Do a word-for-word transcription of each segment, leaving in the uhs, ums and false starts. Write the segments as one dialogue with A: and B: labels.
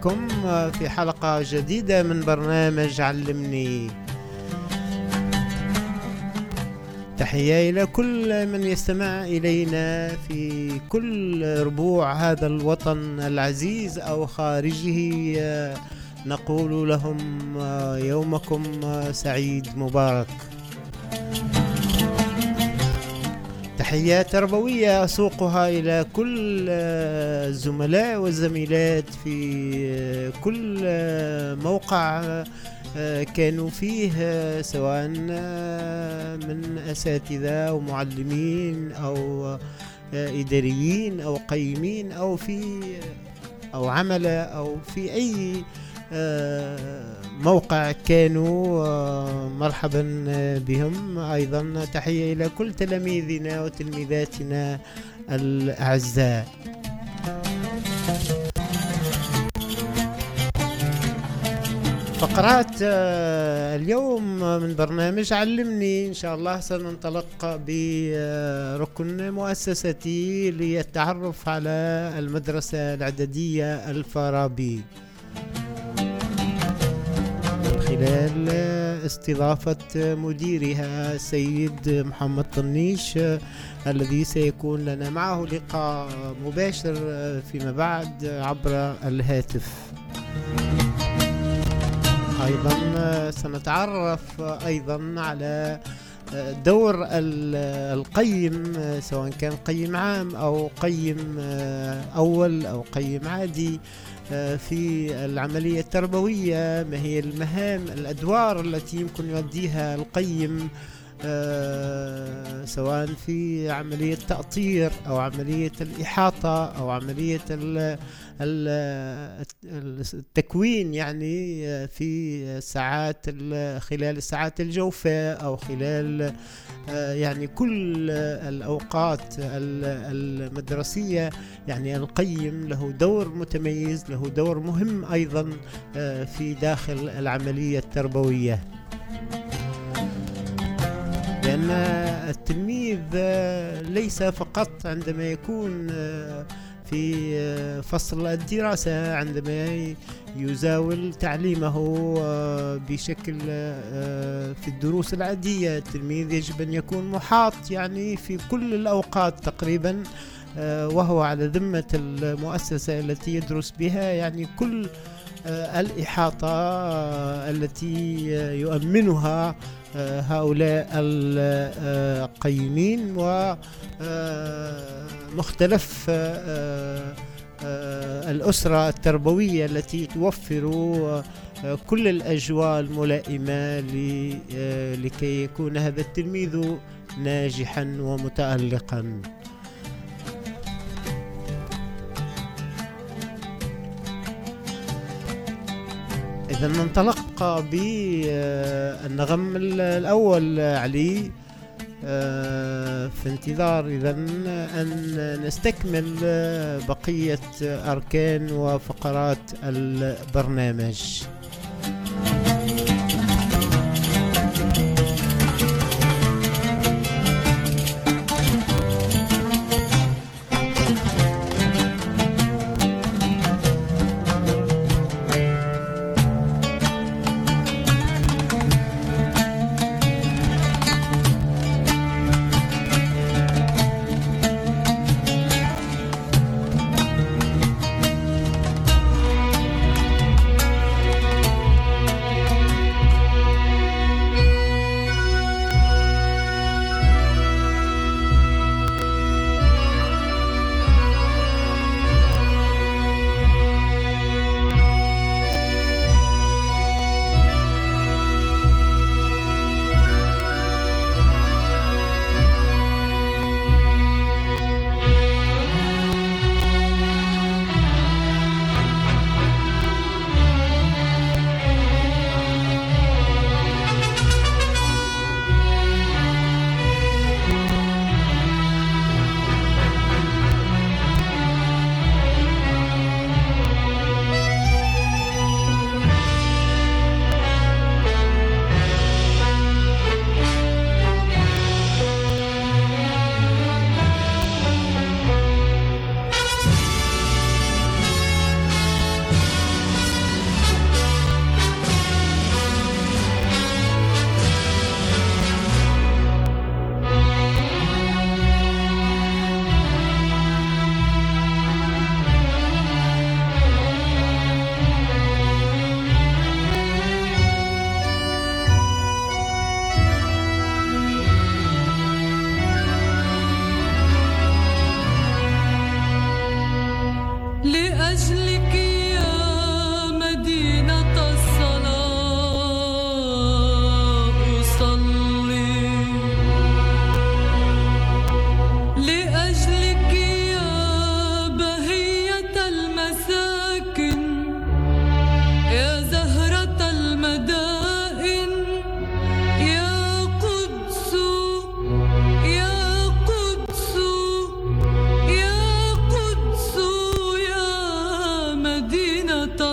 A: بكم في حلقة جديدة من برنامج علمني. تحية إلى كل من يستمع إلينا في كل ربوع هذا الوطن العزيز أو خارجه. نقول لهم يومكم سعيد مبارك. تحيات تربوية أسوقها إلى كل الزملاء والزميلات في كل موقع كانوا فيه، سواء من أساتذة أو معلمين أو إداريين أو قيمين أو في أو عملة أو في أي موقع كانوا. مرحبا بهم. أيضا تحية إلى كل تلاميذنا وتلميذاتنا الأعزاء. فقرات اليوم من برنامج علمني إن شاء الله سننطلق بركن مؤسستي للتعرف على المدرسة الإعدادية الفارابي، من خلال استضافة مديرها السيد محمد طنيش، الذي سيكون لنا معه لقاء مباشر فيما بعد عبر الهاتف. أيضا سنتعرف أيضا على دور القيم، سواء كان قيم عام أو قيم أول أو قيم عادي، في العملية التربوية. ما هي المهام الأدوار التي يمكن يؤديها القيم، سواء في عملية تأطير أو عملية الإحاطة أو عملية التكوين، يعني في ساعات خلال الساعات الجوفاء أو خلال يعني كل الأوقات المدرسية. يعني القيم له دور متميز، له دور مهم أيضا في داخل العملية التربوية، لأن التلميذ ليس فقط عندما يكون في فصل الدراسة، عندما يزاول تعليمه بشكل في الدروس العادية، التلميذ يجب أن يكون محاط يعني في كل الأوقات تقريبا، وهو على ذمة المؤسسة التي يدرس بها، يعني كل الإحاطة التي يؤمنها هؤلاء القيمين ومختلف الأسرة التربوية التي توفر كل الأجواء الملائمة لكي يكون هذا التلميذ ناجحا ومتألقا. إذا ننطلق بالنغم الأول علي، في انتظار إذن أن نستكمل بقية أركان وفقرات البرنامج.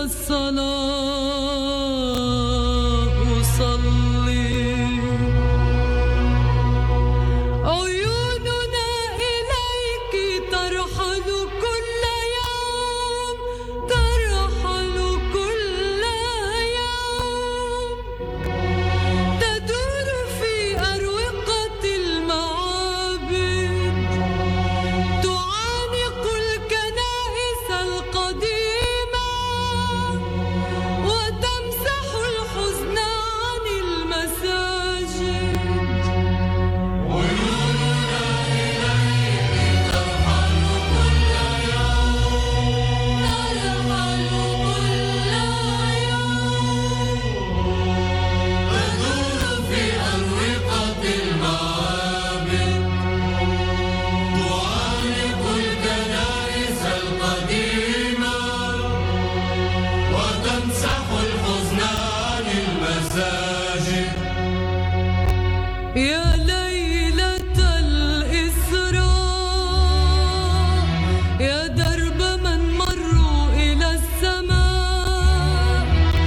B: الصلاة أصلي عيوننا إليك ترحل كل يوم ترحل كل يوم تدور في أروقة المعابد تعانق الكنائس القديمة وتمسح الحزن عن المساجد عيوننا إليك ترحل كل يوم ترحل كل يوم تدور في أروقة المعابد تعانق الكنائس القديمة وتمسح الحزن عن المساجد يا ليلة الإسراء يا درب من مروا إلى السماء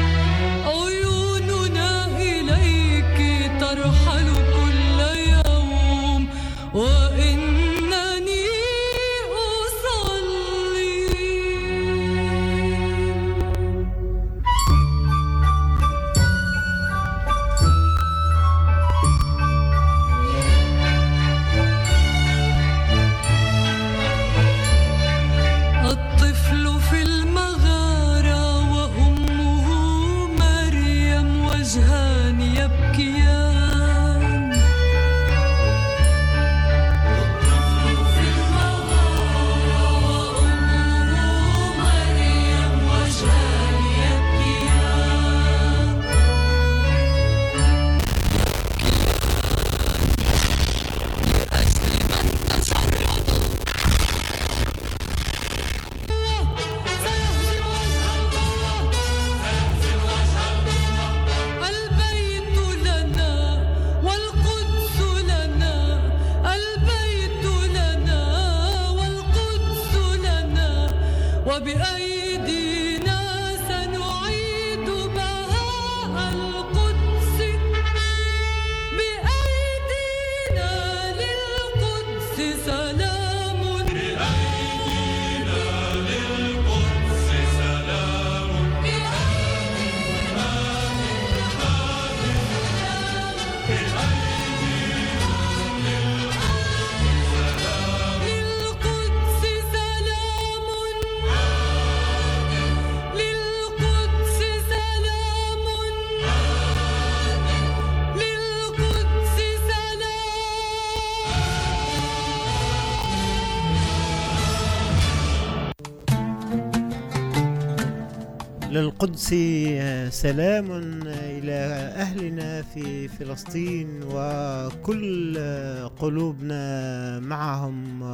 B: عيوننا إليك ترحل كل يوم وإنني أصلي الطفل في المغارة وأمه مريم وجهان يبكيان الطفل في المغارة وأمه مريم وجهان يبكيان البيت لنا والقدس لنا البيت لنا والقدس لنا وبأيدينا سنعيد بهاء القدس بأيدينا للقدس سلام بأيدينا للقدس سلام للقدس سلام للقدس سلام للقدس سلام
A: للقدس سلام إلى أهلنا في فلسطين وكل قلوبنا معهم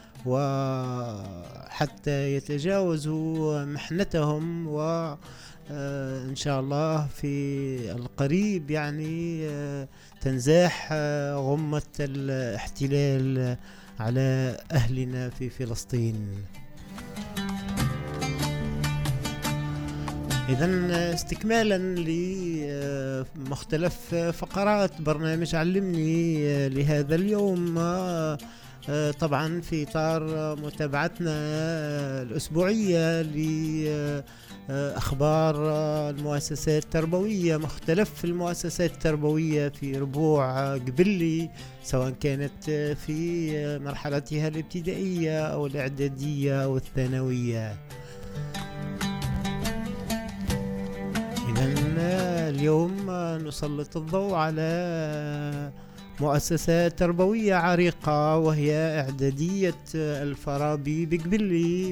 A: وحتى يتجاوزوا محنتهم وإن شاء الله في القريب يعني تنزاح غمة الاحتلال على أهلنا في فلسطين. إذن استكمالا لمختلف فقرات برنامج علمني لهذا اليوم، طبعا في إطار متابعتنا الأسبوعية لأخبار المؤسسات التربوية، مختلف المؤسسات التربوية في ربوع قبلي، سواء كانت في مرحلتها الابتدائية أو الإعدادية أو الثانوية. إذن اليوم نسلط الضوء على مؤسسة تربوية عريقة وهي إعدادية الفارابي بقبلي،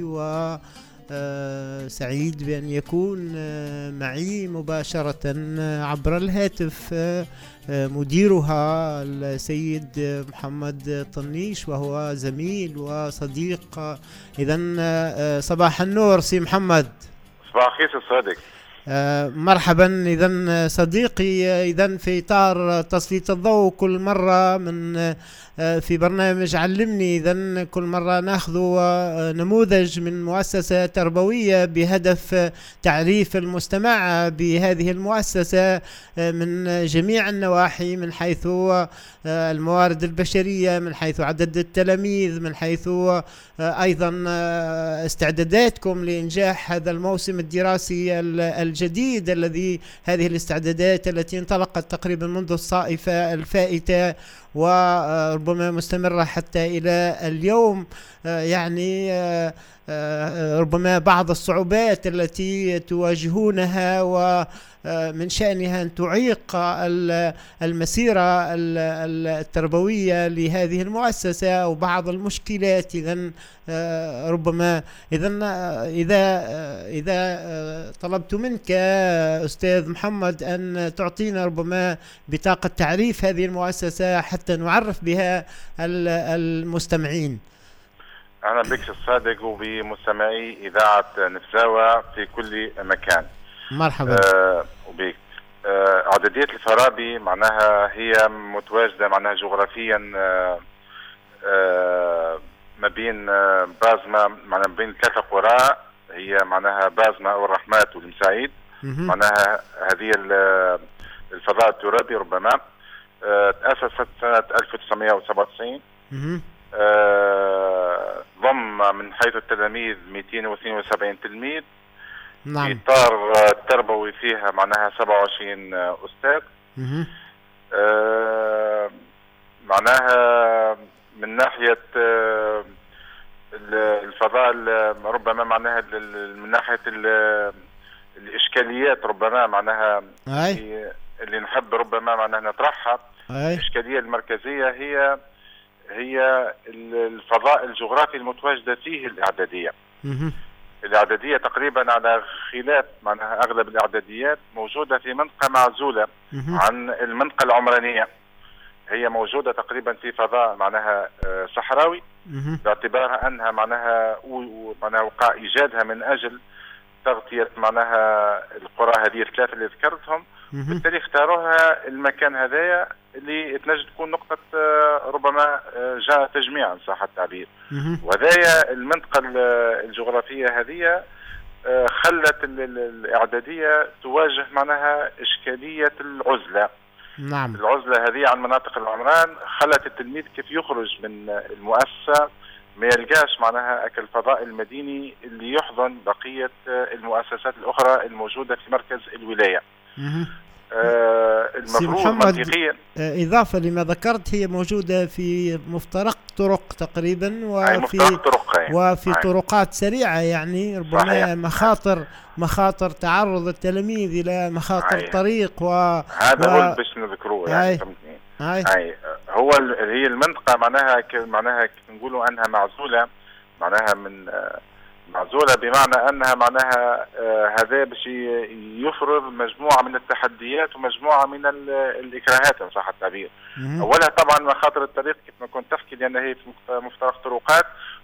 A: وسعيد بأن يكون معي مباشرة عبر الهاتف مديرها السيد محمد طنيش، وهو زميل وصديق. إذن صباح النور سي محمد.
C: صباح الخير الصادق.
A: آه، مرحبا. إذا صديقي، إذا في إطار تسليط الضوء كل مرة من آه، في برنامج علمني، إذا كل مرة ناخذ آه، نموذج من مؤسسة تربوية بهدف آه، تعريف المستمع بهذه المؤسسة آه، من جميع النواحي، من حيث آه، الموارد البشرية، من حيث عدد التلاميذ، من حيث آه، أيضا آه، استعداداتكم لإنجاح هذا الموسم الدراسي الجديد الذي هذه الاستعدادات التي انطلقت تقريبا منذ الصائفة الفائتة وربما مستمرة حتى إلى اليوم. يعني ربما بعض الصعوبات التي تواجهونها ومن شأنها أن تعيق المسيرة التربوية لهذه المؤسسة، وبعض المشكلات. إذن ربما إذن إذا إذا طلبت منك أستاذ محمد أن تعطينا ربما بطاقة تعريف هذه المؤسسة حتى نعرف بها المستمعين.
C: أهلا بك الصادق وبمستمعي إذاعة نفزاوة في كل مكان.
A: مرحبا.
C: آه وبك. آه عددية الفارابي معناها هي متواجدة معناها جغرافيا آه آه ما بين آه بازما معناها بين ثلاثة قرى، هي معناها بازما والرحمات والمساعيد. معناها هذه الفضاء الترابي ربما آه تأسست سنة ألف وتسعمائة وسبعة وتسعين. آه ضم من حيث التلاميذ مئتين واثنين وسبعين تلميذ.
A: نعم.
C: في إطار التربوي فيها معناها سبعة وعشرين أستاذ. آه معناها من ناحية آه الفضاء ربما معناها من ناحية الإشكاليات ربما معناها
A: أي.
C: اللي نحب ربما معناها نطرحها.
A: أي.
C: الإشكالية المركزية هي هي الفضاء الجغرافي المتواجدة فيه الإعدادية. الإعدادية تقريبا على خلاف معناها أغلب الإعداديات موجودة في منطقة معزولة عن المنطقة العمرانية. هي موجودة تقريبا في فضاء معناها صحراوي، باعتبارها أنها معناها معناها وقع إيجادها من أجل تغطية معناها القرى هذه الثلاثة اللي ذكرتهم. بالتالي اختاروها المكان هذايا اللي تنجد تكون نقطة ربما جاء تجميعا صح التعبير. وهذايا المنطقة الجغرافية هذه خلت الإعدادية تواجه معناها إشكالية العزلة.
A: نعم.
C: العزلة هذه عن مناطق العمران خلت التلميذ كيف يخرج من المؤسسة ما يلقاش معناها أكل الفضاء المديني اللي يحضن بقية المؤسسات الأخرى الموجودة في مركز الولاية. آه المفروض منطقيا
A: إضافة لما ذكرت هي موجودة في مفترق طرق تقريبا، وفي
C: طرق
A: وفي أي. طرقات سريعة، يعني ربما صحيح. مخاطر مخاطر تعرض التلاميذ إلى مخاطر أي. طريق و
C: هذا و... هو باش نذكروه يعني فهمتني.
A: أي.
C: أي. هو هي المنطقة معناها ك... معناها نقولوا أنها معزولة، معناها من معزولة بمعنى أنها معناها آه هذا باش يفرض مجموعة من التحديات ومجموعة من الإكراهات إن صح التعبير. أولها طبعا مخاطر الطريق كيف ما كنت تحكي، لأن هي في مفترق طرقات،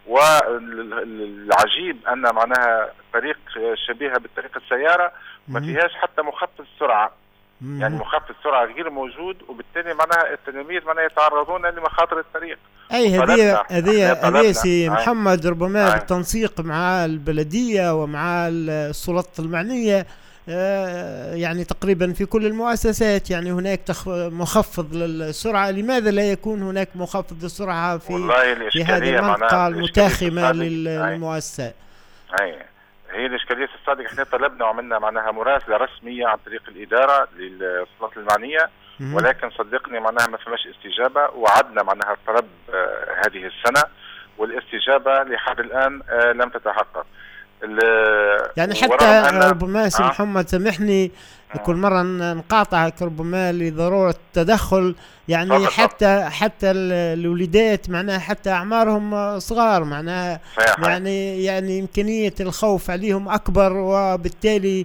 C: والعجيب أن معناها طريق شبيهة بالطريق السيارة ما فيهاش حتى مخفض سرعة. يعني مخفض سرعة غير موجود، وبالتالي معناها التلاميذ معناها يتعرضون لمخاطر الطريق.
A: أي هذه هذه هذه سي محمد ربما أي. بالتنسيق مع البلدية ومع السلطات المعنية، آه يعني تقريبا في كل المؤسسات يعني هناك مخفض للسرعة. لماذا لا يكون هناك مخفض للسرعة في في هذه المنطقة المتاخمة للمؤسسة؟
C: أي هي الإشكالية الصادقة. احنا طلبنا وعملنا معناها مراسلة رسمية عن طريق الإدارة للسلطات المعنية، ولكن صدقني معناها ما فماش استجابة. وعدنا معناها الطلب آه هذه السنة، والاستجابة لحد الآن آه لم تتحقق.
A: يعني حتى ربما سي محمد سامحني، كل مرة ن- نقاطعك ربما لضرورة تدخل، يعني
C: تفضل.
A: حتى حتى ال- الوليدات معناها حتى أعمارهم آه، صغار معناها،
C: صحيح.
A: يعني يعني إمكانية الخوف عليهم أكبر، وبالتالي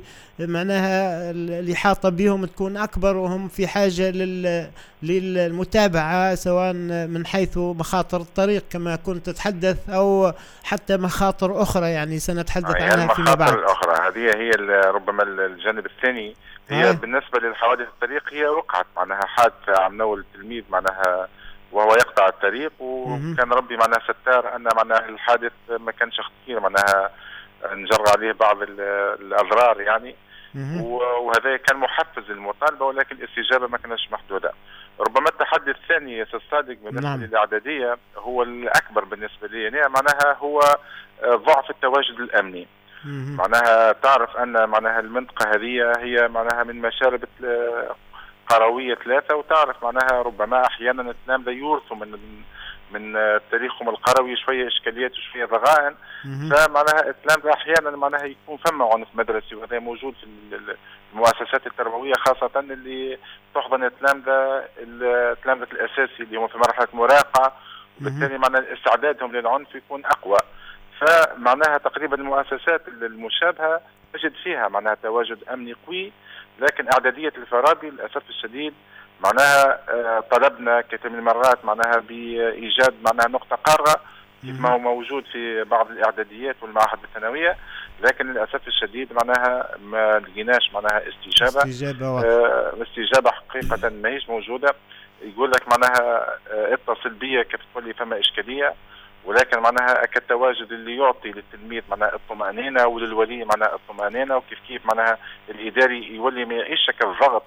A: معناها ال- الإحاطة بهم تكون أكبر، وهم في حاجة لل للمتابعة سواء من حيث مخاطر الطريق كما كنت تتحدث، أو حتى مخاطر أخرى يعني سنتحدث
C: هي
A: عنها فيما بعد.
C: المخاطر الأخرى هذه هي ال- ربما ال- الجانب الثاني. هي
A: آه.
C: بالنسبة للحوادث الطريق، هي وقعت معناها حادثة عم نول التلميذ معناها وهو يقطع الطريق،
A: مهم.
C: وكان ربي معناها ستار أن معناها الحادث ما كانش خطير، معناها نجر عليه بعض ال- الأضرار يعني.
A: مهم.
C: وهذا كان محفز للمطالبة، ولكن الاستجابة ما كانتش محدودة. ربما التحدي الثاني يا أستاذ صادق بالنسبة
A: نعم.
C: للإعدادية هو الأكبر بالنسبة لي يعني، معناها هو آه، ضعف التواجد الأمني.
A: مهم.
C: معناها تعرف أن معناها المنطقة هذه هي معناها من مشارب آه، قروية ثلاثة، وتعرف معناها ربما أحيانا التلامذة يورثوا من من آه، تاريخهم القروي شوية إشكاليات وشوية ضغائن.
A: مهم.
C: فمعناها التلامذة أحيانا معناها يكون فما عنف مدرسي، وهذا موجود في ال- المؤسسات التربوية، خاصة اللي تحضن التلامذة التلامذة الأساسي اللي هم في مرحلة مراهقة، وبالتالي معناها استعدادهم للعنف يكون أقوى. فمعناها تقريبا المؤسسات المشابهة تجد فيها معناها تواجد أمني قوي، لكن إعدادية الفارابي للأسف الشديد معناها آه، طلبنا كثير من المرات معناها بإيجاد معناها نقطة قارة كيف ما هو موجود في بعض الإعداديات والمعاهد الثانوية، لكن للأسف الشديد معناها ما لقيناش معناها استجابة.
A: استجابة واضحة.
C: آه، استجابة حقيقة ما هيش موجودة. يقول لك معناها آه، اتصل بيا كيف تقول لي فما إشكالية، ولكن معناها كالتواجد اللي يعطي للتلميذ معناها الطمأنينة، وللولي معناها الطمأنينة، وكيف كيف معناها الإداري يولي ما يعيش كالضغط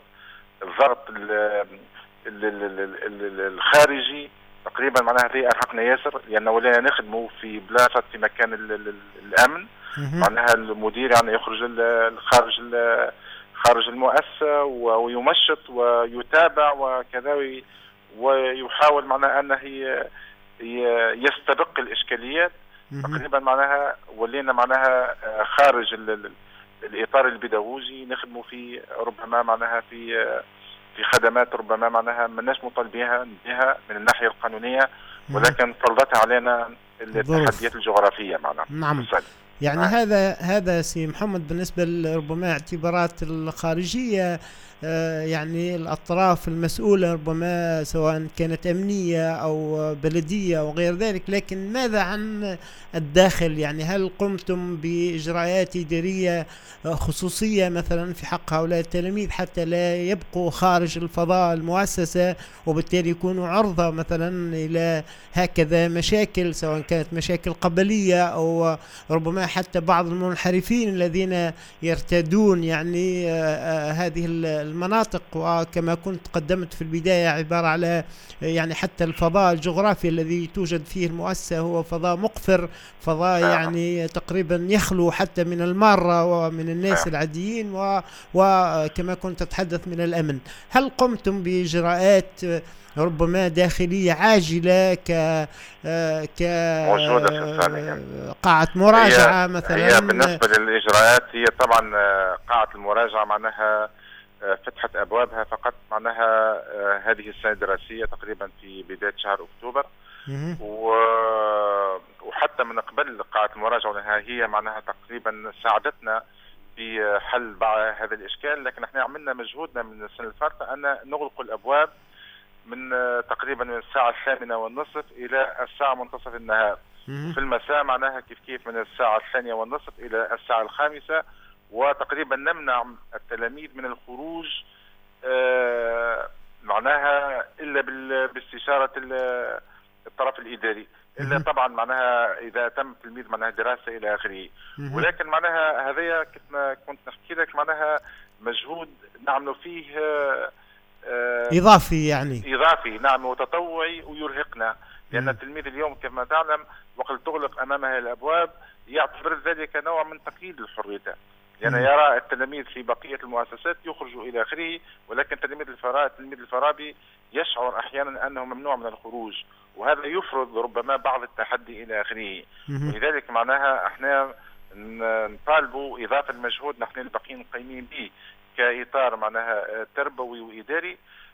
C: الضغط ال- ال- ال- ال- ال- الخارجي. تقريبا معناها هذه ارهقنا ياسر، لان ولينا نخدموا في بلاصه في مكان ال ال الامن.
A: مهم.
C: معناها المدير يعني يخرج ال- خارج ال- خارج المؤسسه و- ويمشط ويتابع وكذا، وي- ويحاول معناها انه ي- ي- يستبق الاشكاليات.
A: مهم.
C: تقريبا معناها ولينا معناها آه، خارج ال- ال- الاطار البيداغوجي نخدموا في ربما معناها في آه، في خدمات ربما معناها ماناش مطالبينها بها من الناحيه القانونيه، ولكن فرضتها علينا التحديات الجغرافيه معناها.
A: نعم.
C: بالصدق.
A: يعني
C: آه.
A: هذا هذا سي محمد بالنسبة ل- ربما اعتبارات الخارجية، آه، يعني الأطراف المسؤولة ربما سواء كانت أمنية أو بلدية أو غير ذلك، لكن ماذا عن الداخل؟ يعني هل قمتم بإجراءات إدارية آه، خصوصية مثلا في حق هؤلاء التلاميذ حتى لا يبقوا خارج الفضاء المؤسسة، وبالتالي يكونوا عرضة مثلا إلى هكذا مشاكل، سواء كانت مشاكل قبلية أو ربما حتى بعض المنحرفين الذين يرتادون يعني آه، آه، هذه ال- المناطق، وكما كنت قدمت في البداية عبارة على آه، يعني حتى الفضاء الجغرافي الذي توجد فيه المؤسسة هو فضاء مقفر، فضاء
C: نعم.
A: يعني تقريبا يخلو حتى من المارة ومن الناس
C: نعم.
A: العاديين، و- وكما كنت تتحدث من الأمن. هل قمتم بإجراءات آه، ربما داخلية عاجلة ك آه، ك
C: موجودة في الثانية.
A: آه، قاعة مراجعة
C: هي
A: مثلا؟
C: هي بالنسبه للاجراءات، هي طبعا آه، قاعه المراجعه معناها آه، فتحت ابوابها فقط معناها آه، هذه السنه الدراسيه تقريبا في بدايه شهر اكتوبر.
A: مهم.
C: و- وحتى من قبل قاعة المراجعة لأنها هي معناها تقريبا ساعدتنا في حل بعض هذا الإشكال، لكن احنا عملنا مجهودنا من السنة الفارطة أن نغلق الأبواب من تقريبا من الساعة الثامنة والنصف إلى الساعة منتصف النهار.
A: مهم.
C: في المساء معناها كيف كيف من الساعة الثانية والنصف إلى الساعة الخامسة، وتقريبا نمنع التلاميذ من الخروج آه، معناها إلا بال- باستشارة ال- الطرف الإداري، إلا
A: مهم.
C: طبعا معناها إذا تم تلميذ معناها دراسة إلى آخره.
A: مهم.
C: ولكن معناها هذايا كنت كنت نحكي لك معناها مجهود نعمل فيه آه، آه،
A: إضافي يعني.
C: إضافي نعم وتطوعي ويرهقنا، لأن
A: مم.
C: التلميذ اليوم كما تعلم وقت تغلق أمامه الأبواب يعتبر ذلك نوع من تقييد لحريته، لأن
A: مم.
C: يرى التلاميذ في بقية المؤسسات يخرجوا إلى آخره، ولكن تلميذ الفرا التلميذ الفارابي يشعر أحيانا أنه ممنوع من الخروج، وهذا يفرض ربما بعض التحدي إلى آخره.
A: مهم.
C: ولذلك معناها احنا ن- نطالبوا إضافة المجهود نحن الباقيين قايمين به كإطار معناها تربوي وإداري،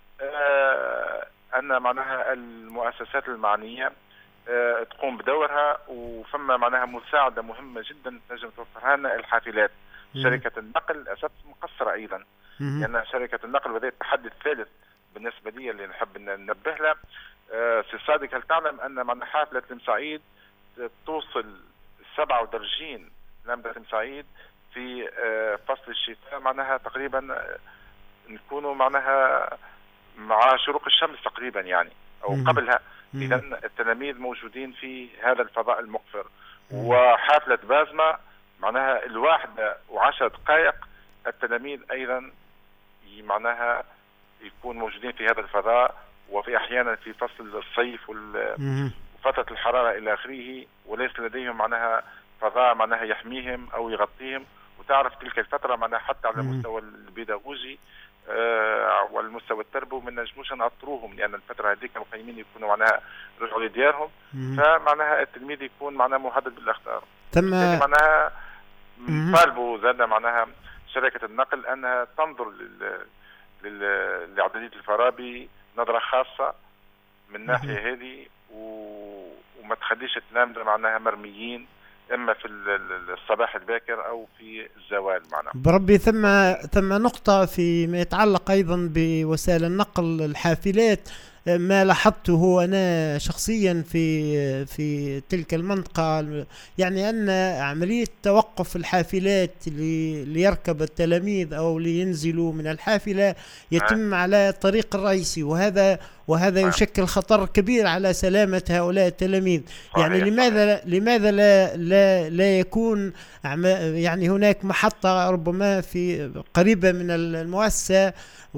C: آه أن معناها المؤسسات المعنية آه تقوم بدورها، وفما معناها مساعدة مهمة جدا تنجم توفرها لنا الحافلات. شركة النقل للأسف مقصرة أيضا، لأن يعني شركة النقل وهذا التحدي الثالث بالنسبة لي اللي نحب ننبه له. آه سي صادق، هل تعلم أن معناها حافلة المساعيد توصل سبعة ودرجين لمبة المساعيد في آه فصل الشتاء، معناها تقريبا آه نكونوا معناها مع شروق الشمس تقريبا يعني أو قبلها. إذا التلاميذ موجودين في هذا الفضاء المقفر. وحافلة بازما معناها الواحدة وعشر دقائق التلاميذ أيضا معناها يكون موجودين في هذا الفضاء، وفي أحيانا في فصل الصيف وفترة الحرارة إلى آخره، وليس لديهم معناها فضاء معناها يحميهم أو يغطيهم. وتعرف تلك الفترة معناها حتى على المستوى البيداغوجي آه والمستوى التربوي ما نجموش نأطروهم، لأن الفترة هذيك المقيمين يكونوا معناها رجعوا لديارهم، فمعناها التلميذ يكون معناها مهدد بالأخطار.
A: تم
C: معناها طالبوا زاد معناها شركة النقل أنها تنظر لل لإعدادية الفارابي نظرة خاصة من الناحية هذه، وما تخليش التلامذة معناها مرميين إما في الصباح الباكر أو في الزوال معنا.
A: بربي ثم ثم نقطة فيما يتعلق أيضا بوسائل النقل الحافلات. ما لاحظته أنا شخصيا في في تلك المنطقة، يعني أن عملية توقف الحافلات ليركب التلاميذ أو لينزلوا من الحافلة يتم على الطريق الرئيسي، وهذا وهذا يشكل خطر كبير على سلامة هؤلاء التلاميذ. يعني لماذا لماذا لا لا لا يكون يعني هناك محطة ربما في قريبة من المؤسسة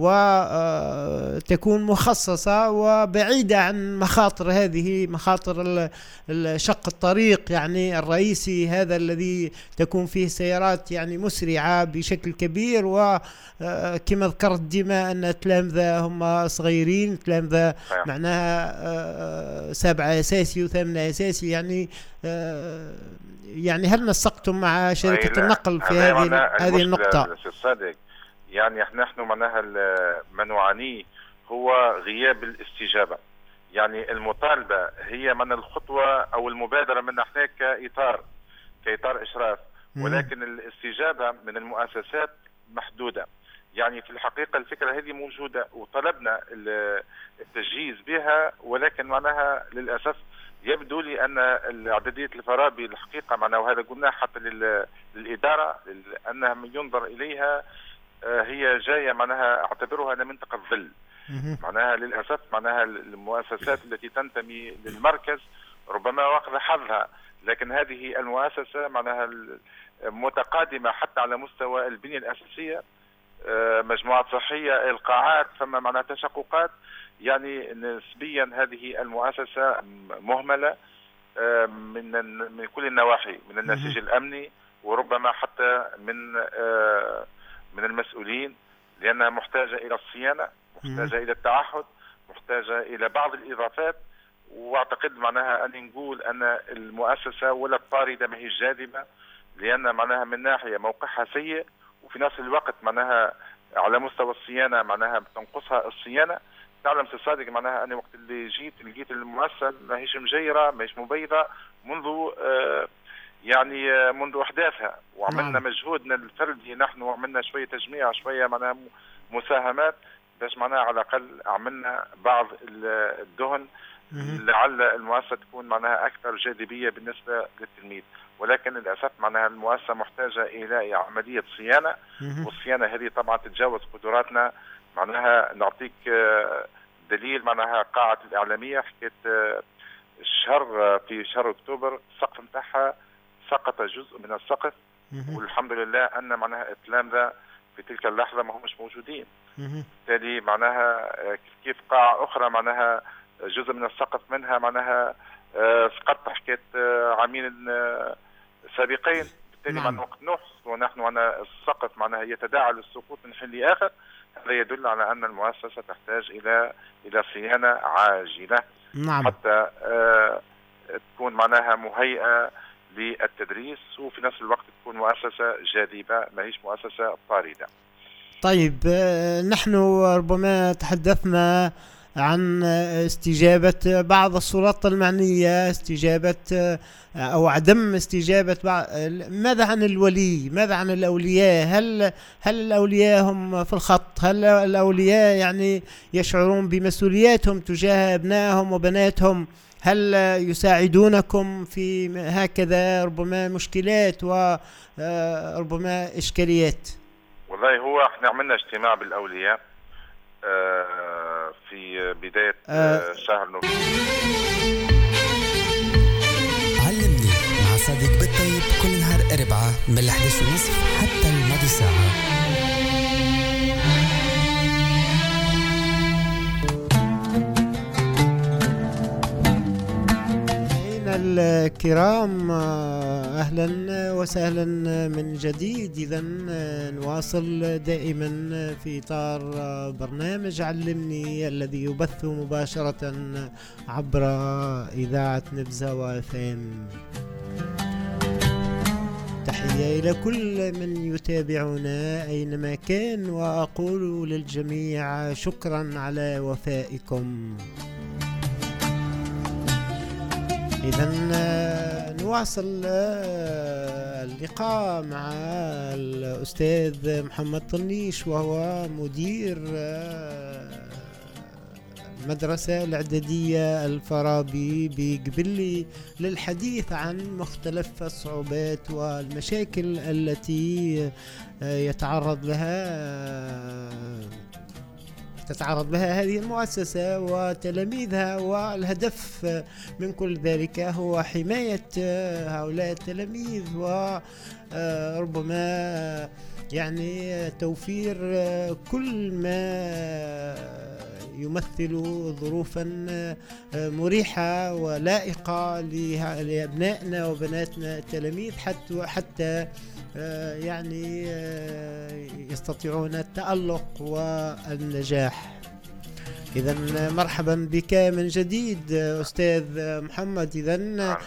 A: وتكون مخصصة وبعيدة عن مخاطر هذه مخاطر شق الطريق يعني الرئيسي هذا الذي تكون فيه سيارات يعني مسرعة بشكل كبير، وكما ذكرت ديما أن التلامذة هم صغيرين، تلامذة معناها سابعة أساسي وثامنة أساسي، يعني يعني هل نسقتم مع شركة النقل في هذه هذه النقطة؟
C: يعني نحن معناها ما نعانيه هو غياب الاستجابة. يعني المطالبة هي من الخطوة أو المبادرة من احنا كإطار كإطار إشراف، ولكن الاستجابة من المؤسسات محدودة. يعني في الحقيقة الفكرة هذه موجودة وطلبنا التجهيز بها، ولكن معناها للأسف يبدو لي أن إعدادية الفارابي الحقيقة معناها، وهذا قلنا حتى للإدارة أنها ينظر إليها هي جاية معناها اعتبرها أنا منطقة ظل. معناها للأسف معناها المؤسسات التي تنتمي للمركز ربما واخذ حظها، لكن هذه المؤسسة معناها متقادمة حتى على مستوى البنية الأساسية، مجموعات صحية، القاعات، ثم معناها تشققات. يعني نسبيا هذه المؤسسة مهملة من من كل النواحي، من النسيج الأمني وربما حتى من من المسؤولين، لأنها محتاجة إلى الصيانة، محتاجة إلى التعهد، محتاجة إلى بعض الإضافات. وأعتقد معناها أن نقول أن المؤسسة ولا طاردة ما هي جاذبة، لأن معناها من ناحية موقعها سيء، وفي نفس الوقت معناها على مستوى الصيانة معناها تنقصها الصيانة. تعلم سي صادق معناها أنا وقت اللي جيت لقيت المؤسسة ما هيش مجيرة، ما هيش مبيضة منذ آه يعني منذ أحداثها، وعملنا مجهودنا الفردي نحن، وعملنا شوية تجميع، شوية معناها مساهمات باش معناها على الأقل عملنا بعض الدهن لعل المؤسسة تكون معناها أكثر جاذبية بالنسبة للتلميذ. ولكن للأسف معناها المؤسسة محتاجة إلى عملية صيانة، والصيانة هذه طبعا تتجاوز قدراتنا. معناها نعطيك دليل، معناها قاعة الإعلامية حكيت الشهر في شهر أكتوبر السقف متاعها سقط جزء من السقف، والحمد لله أن معناها التلامذة في تلك اللحظة ما همش موجودين. بالتالي معناها كيف قاعة أخرى معناها جزء من السقف منها معناها سقط حكيت عامين سابقين. بالتالي معناها وقت نحص ونحن معنا السقف معناها يتداعى للسقوط من حين لآخر، هذا يدل على أن المؤسسة تحتاج إلى إلى صيانة عاجلة.
A: نعم.
C: حتى آه تكون معناها مهيئة للتدريس، وفي نفس الوقت تكون مؤسسة جاذبة ما هيش مؤسسة طاردة.
A: طيب آه، نحن ربما تحدثنا عن آه، استجابة بعض السلطات المعنية، استجابة آه، أو عدم استجابة بعض. ماذا عن الولي؟ ماذا عن الأولياء؟ هل هل الأولياء هم في الخط؟ هل الأولياء يعني يشعرون بمسؤولياتهم تجاه أبنائهم وبناتهم؟ هل يساعدونكم في هكذا ربما مشكلات وربما إشكاليات؟
C: والله هو احنا عملنا اجتماع بالاولياء آه، في بدايه
A: آه.
C: آه، شهر نوفمبر.
D: علمني مع صديق بالطيب كل نهار أربعة من الحدث ونصف حتى الماضي ساعة.
A: الكرام أهلا وسهلا من جديد. إذا نواصل دائما في إطار برنامج علمني الذي يبث مباشرة عبر إذاعة نبزة اف ام. تحية إلى كل من يتابعنا أينما كان، وأقول للجميع شكرا على وفائكم. إذن نواصل اللقاء مع الأستاذ محمد طنيش، وهو مدير المدرسة الإعدادية الفارابي بقبلي، للحديث عن مختلف الصعوبات والمشاكل التي يتعرض لها تتعرض لها هذه المؤسسة وتلاميذها، والهدف من كل ذلك هو حماية هؤلاء التلاميذ وربما يعني توفير كل ما يمثل ظروفا مريحة ولائقة لأبنائنا وبناتنا التلاميذ، حتى حتى يعني يستطيعون التألق والنجاح. إذا مرحبا بك من جديد أستاذ محمد. إذا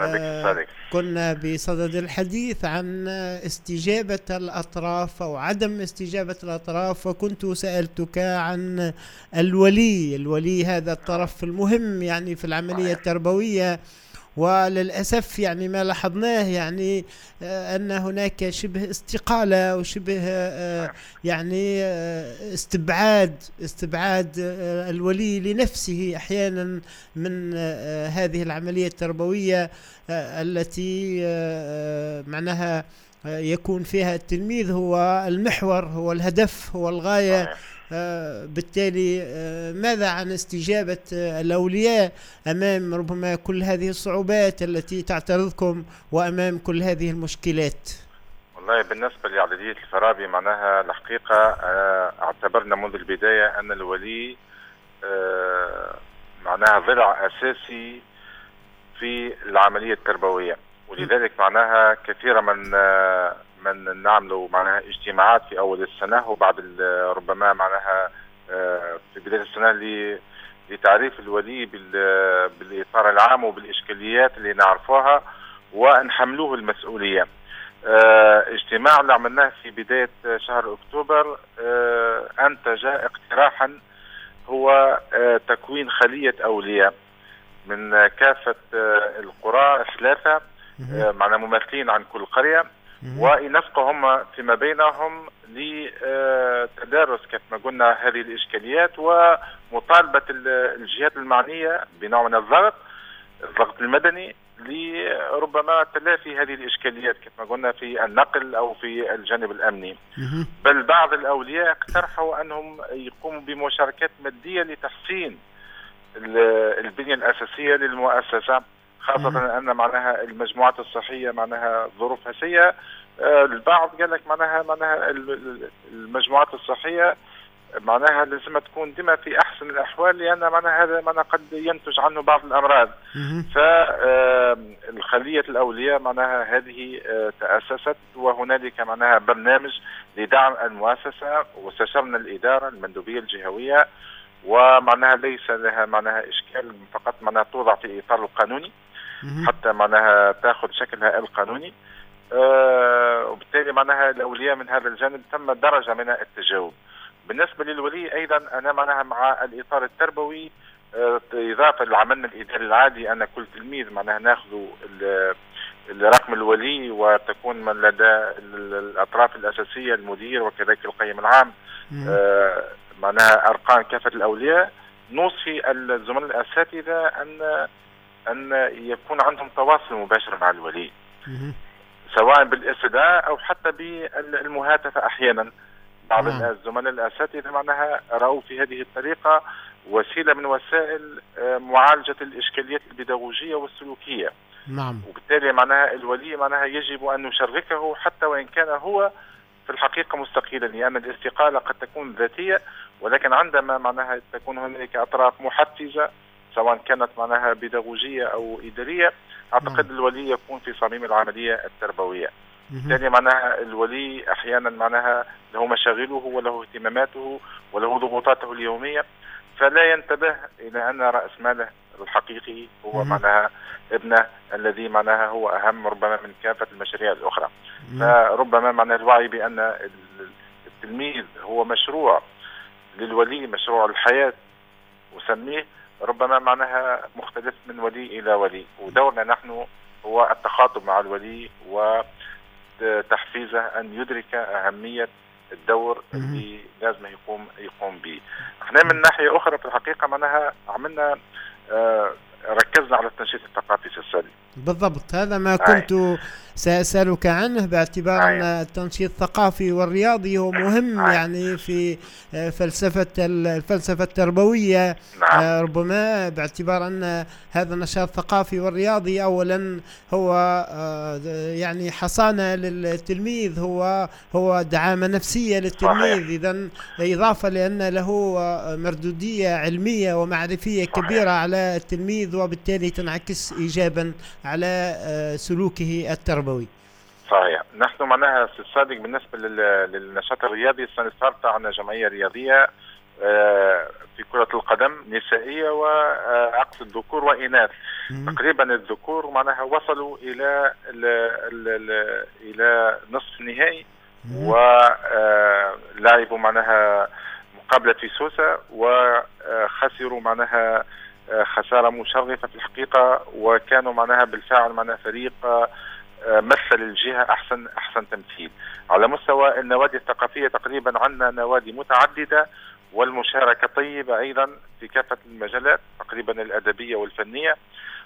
A: كنا بصدد الحديث عن استجابة الأطراف أو عدم استجابة الأطراف، وكنت سألتك عن الولي الولي هذا الطرف المهم يعني في العملية التربوية. وللأسف يعني ما لاحظناه يعني آه أن هناك شبه استقالة وشبه آه يعني آه استبعاد استبعاد آه الولي لنفسه أحيانا من آه هذه العملية التربوية آه التي آه معناها آه يكون فيها التلميذ هو المحور، هو الهدف، هو الغاية. آه بالتالي آه ماذا عن استجابة آه الأولياء أمام ربما كل هذه الصعوبات التي تعترضكم وأمام كل هذه المشكلات؟
C: والله بالنسبة لإعدادية الفارابي معناها الحقيقة آه اعتبرنا منذ البداية أن الولي آه معناها ضلع أساسي في العملية التربوية، ولذلك معناها كثيرا من آه من نعملوا معناها اجتماعات في اول السنه وبعد ربما معناها في بدايه السنه لتعريف الولي بالاطار العام وبالاشكاليات اللي نعرفوها ونحملوه المسؤوليه. اجتماع اللي عملناه في بدايه شهر اكتوبر انتج اقتراحا هو تكوين خليه اولياء من كافه القرى ثلاثه، معنا ممثلين عن كل قريه، وينسقوا هم فيما بينهم لتدارس كيف ما قلنا هذه الإشكاليات ومطالبة الجهات المعنية بنوع من الضغط الضغط المدني لربما تلافي هذه الإشكاليات كيف ما قلنا في النقل أو في الجانب الأمني. بل بعض الأولياء اقترحوا أنهم يقوموا بمشاركات مادية لتحسين البنية الأساسية للمؤسسة، خاصة أن معناها المجموعات الصحية معناها ظروفها سيئة. البعض قال لك معناها معناها المجموعات الصحية معناها لازم تكون ديما في أحسن الأحوال، لأن معناها هذا معناها قد ينتج عنه بعض الأمراض. فالخلية الأولياء معناها هذه تأسست، وهنالك معناها برنامج لدعم المؤسسة، واستشرنا الإدارة المندوبية الجهوية، ومعناها ليس لها معناها إشكال، فقط معناها توضع في إطار القانوني حتى معناها تأخذ شكلها القانوني. آه وبالتالي معناها الأولياء من هذا الجانب تم درجة من التجاوب. بالنسبة للولي أيضا أنا معناها مع الإطار التربوي، آه إضافة لعملنا الإداري العادي أن كل تلميذ معناها ناخذ الرقم الولي، وتكون من لدى الأطراف الأساسية المدير وكذلك القيم العام آه معناها أرقام كافة الأولياء. نوصي الزملاء الأساتذة أن أن يكون عندهم تواصل مباشر مع الولي، سواء بالاستدعاء أو حتى بالمهاتفة. أحيانا بعض الزملاء الأساتذة معناها رأوا في هذه الطريقة وسيلة من وسائل معالجة الإشكاليات البيداغوجية والسلوكية.
A: نعم.
C: وبالتالي معناها الولي معناها يجب أن نشركه حتى وإن كان هو في الحقيقة مستقيلا، لأن الاستقالة قد تكون ذاتية، ولكن عندما معناها تكون هناك أطراف محفزة سواء كانت معناها بيداغوجية أو إدارية، أعتقد مم. الولي يكون في صميم العملية التربوية. بالتالي معناها الولي أحيانا معناها له مشاغله وله اهتماماته وله ضغوطاته اليومية، فلا ينتبه إلى أن رأس ماله الحقيقي هو مم. معناها ابنه الذي معناها هو أهم ربما من كافة المشاريع الأخرى. مم. فربما معناها الوعي بأن التلميذ هو مشروع للولي، مشروع الحياة وسميه، ربما معناها مختلف من ولي إلى ولي، ودورنا نحن هو التخاطب مع الولي وتحفيزه أن يدرك أهمية الدور اللي لازم يقوم يقوم به. احنا من ناحية أخرى في الحقيقة معناها عملنا آه ركزنا على التنشيط الثقافي السلسلي.
A: بالضبط، هذا ما كنت سأسألك عنه، باعتبار أن التنشيط الثقافي والرياضي هو مهم يعني في فلسفة الفلسفة التربوية. نعم. ربما باعتبار أن هذا النشاط الثقافي والرياضي أولا هو يعني حصانة للتلميذ، هو هو دعامة نفسية للتلميذ، إذن إضافة لأن له مردودية علمية ومعرفية صحيح. كبيرة على التلميذ، وبالتالي تنعكس إيجابا على سلوكه التربوي.
C: صحيح. نحن معناها الصادق بالنسبة للنشاط الرياضي السنة الفارطة عندنا جمعية رياضية في كرة القدم نسائية وعكس الذكور وإناث. تقريبا الذكور معناها وصلوا إلى ال ال ال إلى نصف النهائي، ولعبوا معناها مقابلة في سوسة وخسروا معناها خسارة مشرفة في الحقيقة، وكانوا معناها بالفعل معناها فريق مثل الجهة أحسن أحسن تمثيل. على مستوى النوادي الثقافية تقريبا عندنا نوادي متعددة، والمشاركة طيبة أيضا في كافة المجالات تقريبا الأدبية والفنية.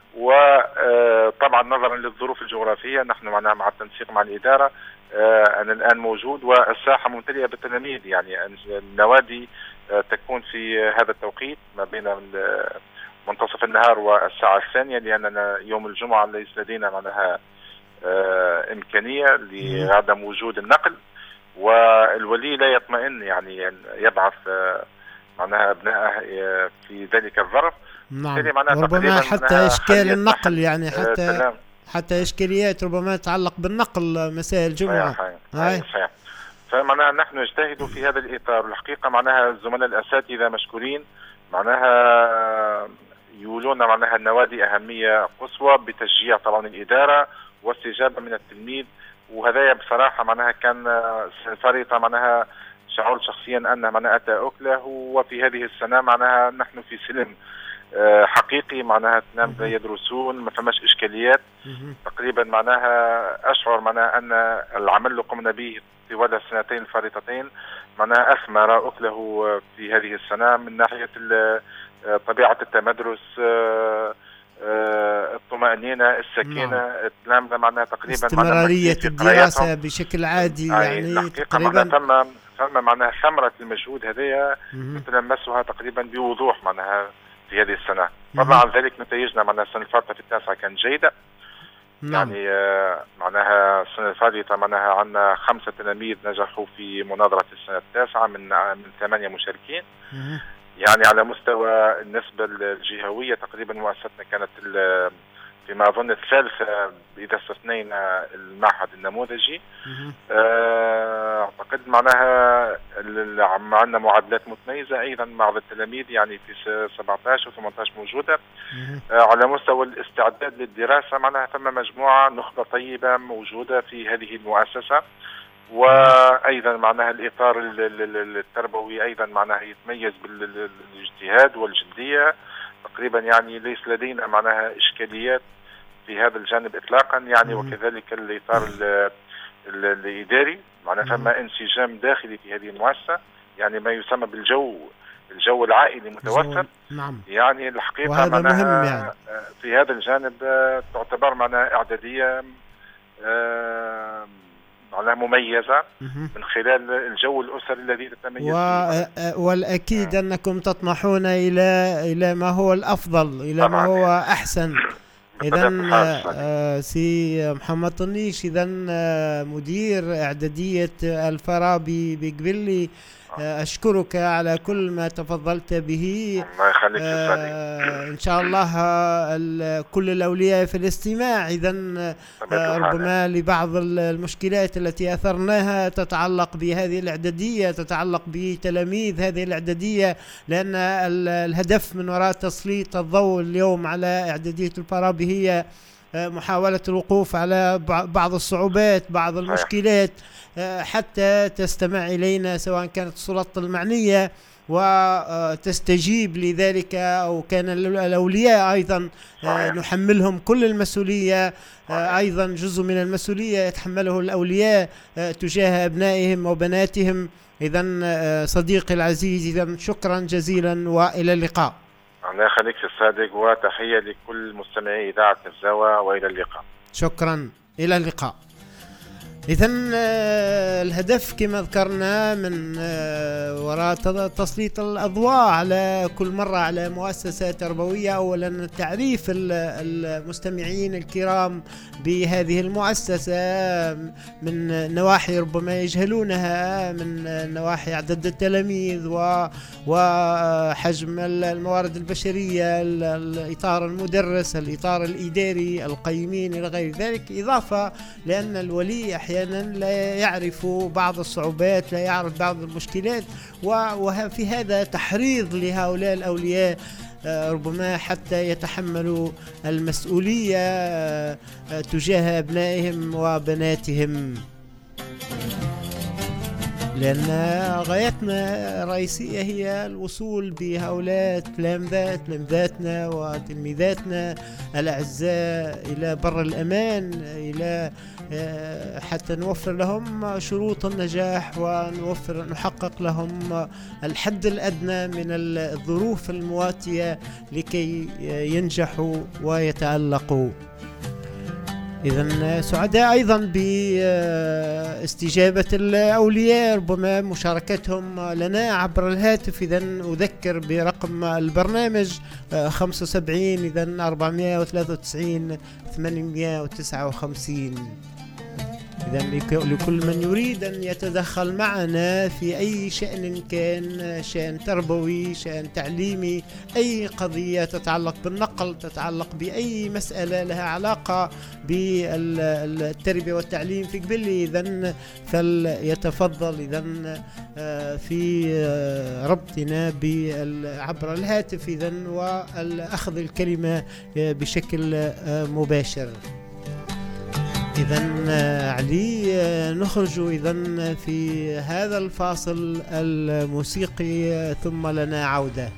C: وطبعا نظرا للظروف الجغرافية نحن معنا مع التنسيق مع الإدارة أنا الآن موجود والساحة ممتلئة بالتلاميذ، يعني النوادي تكون في هذا التوقيت ما بين منتصف النهار والساعة الثانية، لأننا يوم الجمعة ليس لدينا معناها آه إمكانية لعدم وجود النقل، والولي لا يطمئن يعني يبعث آه معناها أبنائه آه في ذلك الظرف.
A: نعم. ربما حتى إشكال النقل يعني حتى آه حتى إشكاليات ربما تتعلق بالنقل مساء الجمعة.
C: صحيح. صحيح. فمعناها نحن نجتهد في هذا الإطار، والحقيقة معناها الزملاء الأساتذة مشكورين معناها يولون معناها النوادي أهمية قصوى بتشجيع طبعا الإدارة واستجابة من التلميذ. وهذا بصراحة معناها كان فريطة معناها شعور شخصيا أن معناها أتى أكله، وفي هذه السنة معناها نحن في سلم حقيقي معناها تنام يدرسون ما فماش إشكاليات. تقريبا معناها أشعر معناها أن العمل اللي قمنا به طوال السنتين الفارطتين معناها أثمر أكله في هذه السنة من ناحية طبيعة التمدرس، الطمأنينة، السكينة، التلامذة معناها تقريبا
A: استمرارية الدراسة بشكل عادي يعني
C: تقريبا ثم ثم معناها ثمرة المجهود هذايا نتلمسها تقريبا بوضوح معناها في هذه السنة. طبعا ذلك نتائجنا معناها السنة الفارطة في التاسعة كانت جيدة. نعم. يعني آه معناها السنة الفارطة معناها عندنا خمسة تلاميذ نجحوا في مناظرة السنة التاسعة من من ثمانية مشاركين. مم. يعني على مستوى النسبة الجهوية تقريبا مؤسستنا كانت فيما أظن الثالثة إذا استثنينا المعهد النموذجي. آه، أعتقد معناها عندنا معادلات متميزة أيضا مع التلاميذ، يعني في سبعة عشر و ثمانية عشر موجودة. آه، على مستوى الاستعداد للدراسة معناها ثم مجموعة نخبة طيبة موجودة في هذه المؤسسة، وأيضا معناها الإطار التربوي أيضا معناها يتميز بالاجتهاد والجدية تقريبا، يعني ليس لدينا معناها إشكاليات في هذا الجانب إطلاقا، يعني وكذلك الإطار الإداري معناها ثم انسجام داخلي في هذه المؤسسة، يعني ما يسمى بالجو الجو العائلي متوفر.
A: نعم.
C: يعني الحقيقة معناها
A: يعني.
C: في هذا الجانب تعتبر معناها إعدادية معناها مميزة من خلال الجو الأسري الذي تتميز
A: و... والأكيد آه. أنكم تطمحون إلى إلى ما هو الأفضل، إلى طبعا. ما هو أحسن. إذن آه سي محمد طنيش، إذن آه مدير إعدادية الفارابي بقبلي، آه أشكرك على كل ما تفضلت به.
C: الله يخليك.
A: آه إن شاء الله آه كل الأولياء في الاستماع. إذن آه ربما لبعض المشكلات التي أثرناها تتعلق بهذه الإعدادية، تتعلق بتلاميذ هذه الإعدادية، لأن الهدف من وراء تسليط الضوء اليوم على إعدادية الفارابي هي محاولة الوقوف على بعض الصعوبات، بعض المشكلات، حتى تستمع إلينا سواء كانت السلطة المعنية وتستجيب لذلك، أو كان الأولياء أيضا نحملهم كل المسؤولية. أيضا جزء من المسؤولية يتحمله الأولياء تجاه أبنائهم وبناتهم. إذن صديقي العزيز، إذن شكرا جزيلا وإلى اللقاء.
C: الله يخليك في الصادق، وتحية لكل مستمعي إذاعة الزاوية، وإلى اللقاء.
A: شكرا، إلى اللقاء. إذن الهدف كما ذكرنا من وراء تسليط الأضواء على كل مرة على مؤسسة تربوية، أولا تعريف المستمعين الكرام بهذه المؤسسة من نواحي ربما يجهلونها، من نواحي عدد التلاميذ وحجم الموارد البشرية، الإطار المدرس، الإطار الإداري، القيمين إلى غير ذلك، إضافة لأن الولي أحيانا لا يعرف بعض الصعوبات، لا يعرف بعض المشكلات، وفي هذا تحريض لهؤلاء الأولياء ربما حتى يتحملوا المسؤولية تجاه أبنائهم وبناتهم، لأن غايتنا الرئيسية هي الوصول بهؤلاء تلامذات تلامذاتنا وتلميذاتنا الأعزاء إلى بر الأمان، إلى حتى نوفر لهم شروط النجاح، ونوفر نحقق لهم الحد الأدنى من الظروف المواتية لكي ينجحوا ويتألقوا. إذن سعداء أيضا باستجابة الأولياء، ربما مشاركتهم لنا عبر الهاتف. إذن أذكر برقم البرنامج خمسة وسبعين إذن أربعمائة وثلاثة وتسعين ثمانمائة وتسعة وخمسين. إذن لكل من يريد أن يتدخل معنا في أي شأن كان، شأن تربوي، شأن تعليمي، أي قضية تتعلق بالنقل، تتعلق بأي مسألة لها علاقة بالتربية والتعليم في قبلي، إذن فليتفضل إذن في ربطنا عبر الهاتف إذن والأخذ الكلمة بشكل مباشر. إذن علي نخرج إذن في هذا الفاصل الموسيقي ثم لنا عودة.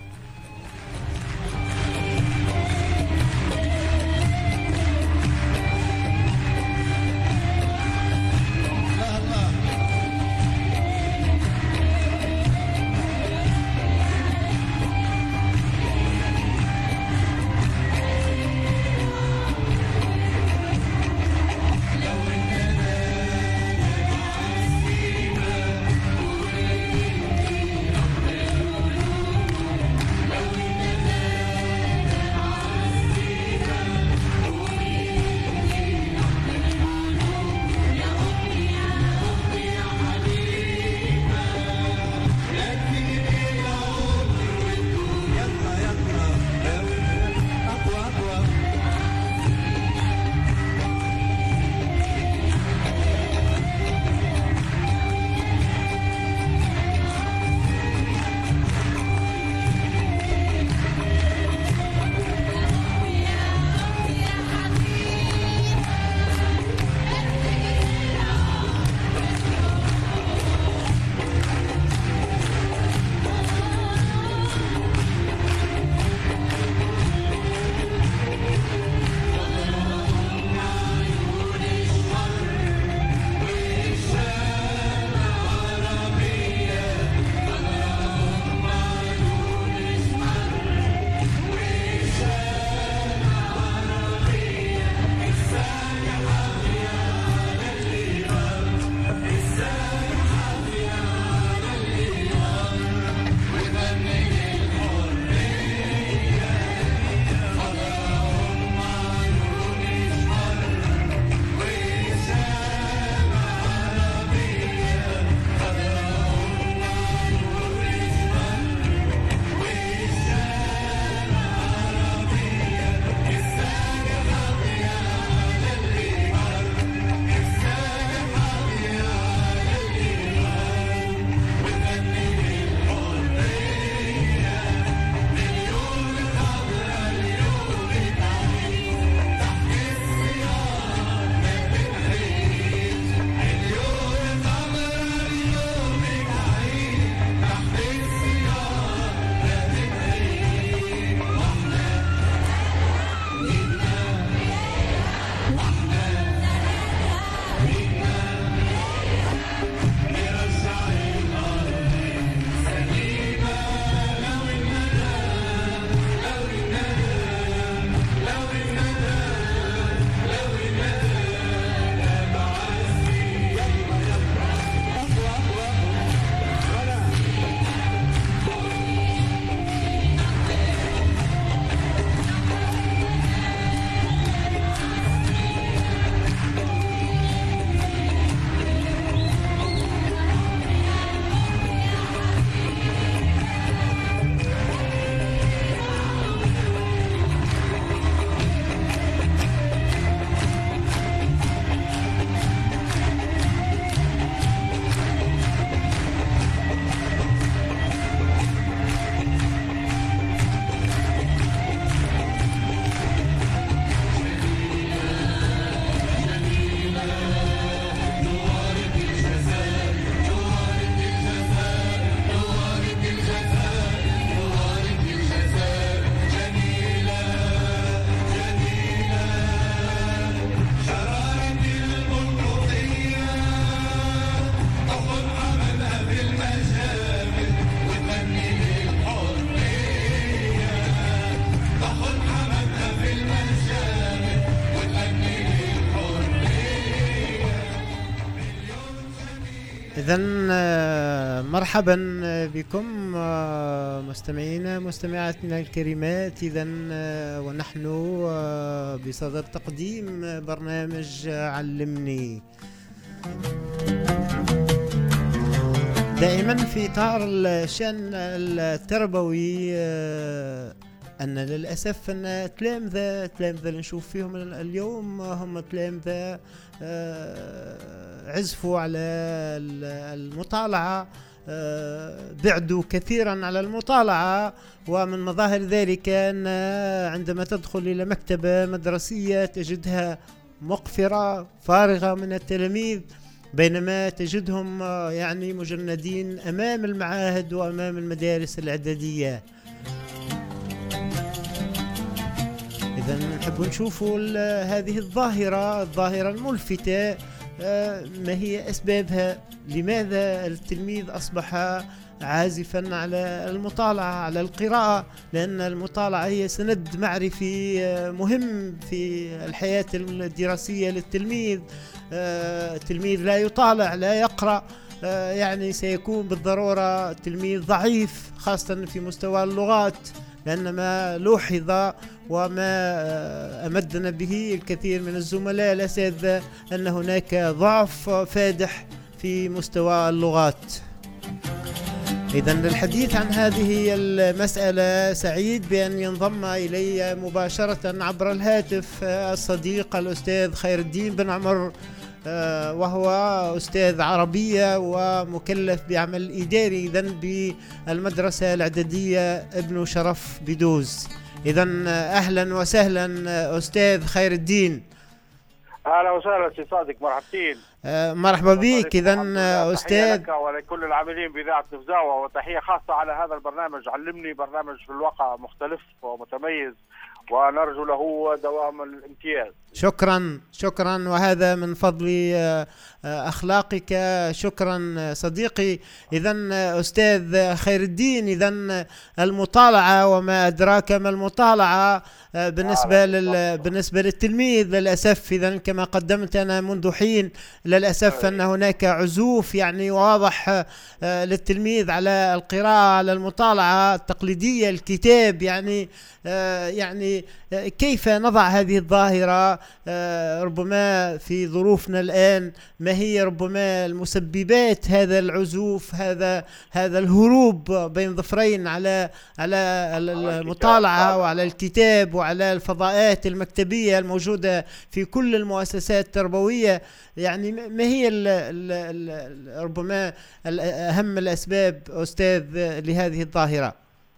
A: إذن آه، مرحبا بكم آه، مستمعينا مستمعاتنا الكريمات. إذن آه، ونحن آه، بصدد تقديم برنامج علمني، دائما في إطار الشأن التربوي. آه، أن للأسف أن تلامذة تلامذة اللي نشوف فيهم اليوم هم تلامذة عزفوا على المطالعة، بعدوا كثيرا على المطالعة. ومن مظاهر ذلك أن عندما تدخل إلى مكتبة مدرسية تجدها مقفرة فارغة من التلاميذ، بينما تجدهم يعني مجندين أمام المعاهد وأمام المدارس الإعدادية. إذا نحب نشوفوا هذه الظاهرة الظاهرة الملفتة، ما هي أسبابها؟ لماذا التلميذ أصبح عازفا على المطالعة على القراءة؟ لأن المطالعة هي سند معرفي مهم في الحياة الدراسية للتلميذ. التلميذ لا يطالع لا يقرأ يعني سيكون بالضرورة تلميذ ضعيف، خاصة في مستوى اللغات، لأن ما لوحظ وما أمدنا به الكثير من الزملاء الأساتذة أن هناك ضعف فادح في مستوى اللغات. إذن للحديث عن هذه المسألة سعيد بأن ينضم إلي مباشرة عبر الهاتف الصديق الأستاذ خير الدين بن عمر، وهو أستاذ عربية ومكلف بعمل إداري إذن بالمدرسة الإعدادية ابن شرف بدوز. إذن أهلا وسهلا أستاذ خير الدين.
E: اهلا وسهلا سي صادق، مرحبتين.
A: آه مرحبا بك. إذن أستاذ،
E: لك ولكل العاملين بإذاعة نفزاوة، وتحية خاصة على هذا البرنامج علمني، برنامج في الواقع مختلف ومتميز ونرجو له دوام الامتياز.
A: شكرا شكرا، وهذا من فضل أخلاقك. شكرا صديقي. إذن أستاذ خير الدين، إذن المطالعة وما أدراك ما المطالعة بالنسبة لل... بالنسبة للتلميذ للأسف، إذن كما قدمت أنا منذ حين، للأسف أن هناك عزوف يعني واضح للتلميذ على القراءة على المطالعة التقليدية الكتاب. يعني يعني كيف نضع هذه الظاهرة ربما في ظروفنا الآن؟ ما هي ربما المسببات هذا العزوف، هذا هذا الهروب بين ظفرين على على المطالعة وعلى الكتاب وعلى الفضاءات المكتبية الموجودة في كل المؤسسات التربوية؟ يعني ما هي ال ال ال ربما أهم الأسباب أستاذ لهذه الظاهرة؟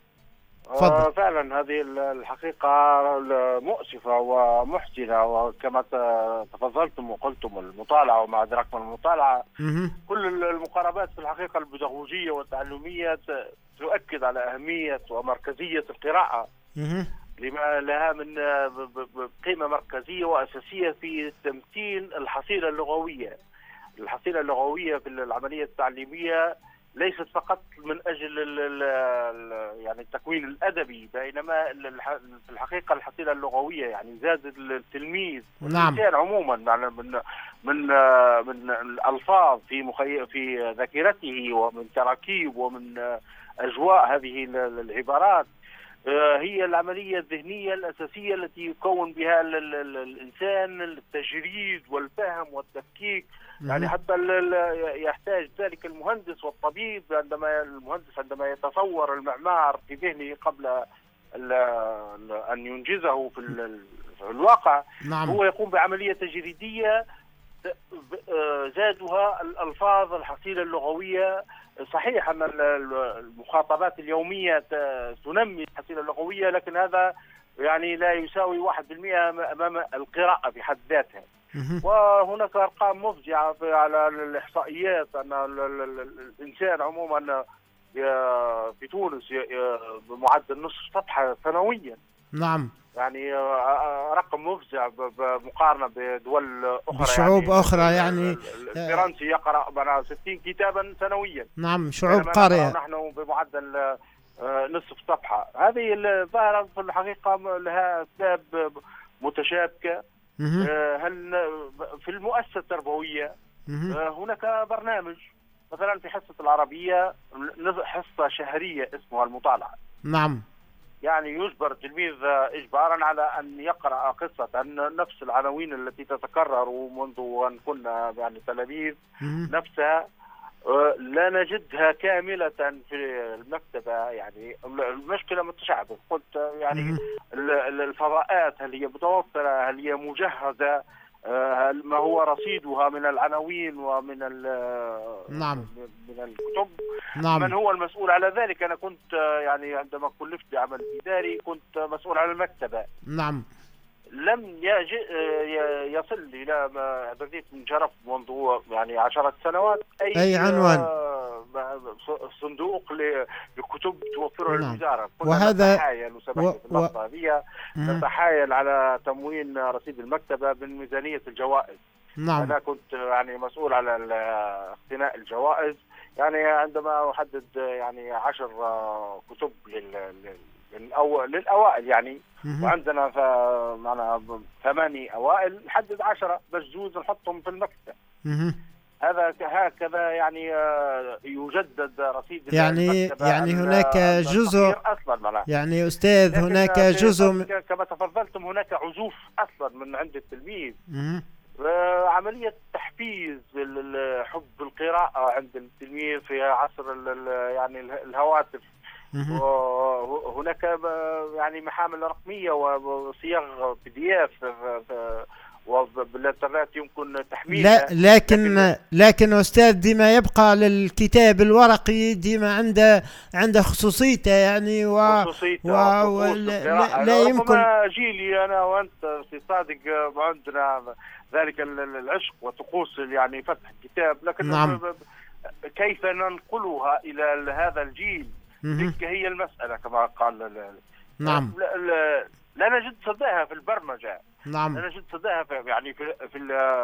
E: آه فعلا هذه الحقيقة مؤسفة ومحزنة، وكما تفضلتم وقلتم المطالعة وما أدراك من المطالعة. كل المقاربات في الحقيقة البيداغوجية والتعلمية تؤكد على أهمية ومركزية القراءة، لما لها من قيمة مركزية وأساسية في تمكين الحصيلة اللغوية. الحصيلة اللغوية في العملية التعليمية ليست فقط من أجل ال ال يعني التكوين الأدبي، بينما في الحقيقة الحصيلة اللغوية يعني زاد التلميذ والإنسان عموما يعني من من من الألفاظ في مخي في ذاكرته ومن تراكيب ومن أجواء هذه العبارات. هي العملية الذهنية الأساسية التي يكون بها الإنسان التجريد والفهم والتفكيك. يعني حتى يحتاج ذلك المهندس والطبيب، عندما المهندس عندما يتصور المعمار في ذهنه قبل أن ينجزه في الواقع، نعم. هو يقوم بعملية تجريدية زادها الألفاظ الحصيلة اللغوية. صحيح أن المخاطبات اليومية تنمي الحصيلة اللغوية، لكن هذا يعني لا يساوي واحد بالمئة أمام القراءة بحد ذاتها. وهناك أرقام مفجعة على الإحصائيات أن الإنسان عموما في تونس بمعدل نصف صفحة سنويا.
A: نعم.
E: يعني رقم مفزع بمقارنة بدول أخرى،
A: بشعوب
E: يعني
A: أخرى. يعني
E: الفرنسي يقرأ ستين كتابا سنويا.
A: نعم، شعوب قارئة.
E: نحن بمعدل نصف صفحة. هذه الظاهرة في الحقيقة لها أسباب متشابكة. هل في المؤسسة التربوية هناك برنامج مثلا في حصة العربية حصة شهرية اسمها المطالعة.
A: نعم.
E: يعني يجبر التلميذ إجبارا على أن يقرأ قصة نفس العناوين التي تتكرر منذ أن كنا يعني تلاميذ نفسها، لا نجدها كاملة في المكتبة. يعني المشكلة متشعبة، قلت يعني الفضاءات هل هي متوفرة، هل هي مجهزة، هل ما هو رصيدها من العناوين ومن
A: نعم.
E: من الكتب.
A: نعم.
E: من هو المسؤول على ذلك؟ أنا كنت يعني عندما كلفت بعمل إداري كنت مسؤول على المكتبة.
A: نعم.
E: لم يجي يصل إلى ما بديت من جرف منذ يعني عشرة سنوات أي,
A: أي عنوان
E: صندوق لكتب توفره
A: نعم.
E: الوزارة.
A: وهذا
E: نتحايل وسمحت في اللحظة هذه نتحايل على تموين رصيد المكتبة من ميزانية الجوائز.
A: نعم.
E: أنا كنت يعني مسؤول على اقتناء الجوائز، يعني عندما أحدد يعني عشر كتب لل للأو... للأوائل يعني
A: مم.
E: وعندنا ف... معنا ثماني أوائل نحدد عشرة بجوز نحطهم في المكتب.
A: مم.
E: هذا هكذا يعني يجدد رصيد
A: يعني
E: المكتبة.
A: يعني هناك جزء
E: أصلا
A: يعني أستاذ هناك جزء
E: كما تفضلتم هناك عزوف أصلا من عند التلميذ.
A: مم.
E: عملية تحفيز حب القراءة عند التلميذ في عصر يعني الهواتف. وهناك يعني محامل رقمية وصيغ بي دي اف وبالانترنت يمكن تحميلها.
A: لا لكن لكن, لكن أستاذ ديما يبقى للكتاب الورقي ديما عنده عنده خصوصيته يعني و,
E: خصوصيته
A: و... و... لا, لا يمكن
E: جيلي أنا وأنت في صادق عندنا ذلك العشق وطقوس يعني فتح الكتاب، لكن
A: نعم.
E: كيف ننقلها إلى هذا الجيل تلك هي المسألة كما قال.
A: نعم.
E: لا, لا, لا نجد صداها في البرمجة.
A: نعم.
E: لا نجد صداها في يعني في, في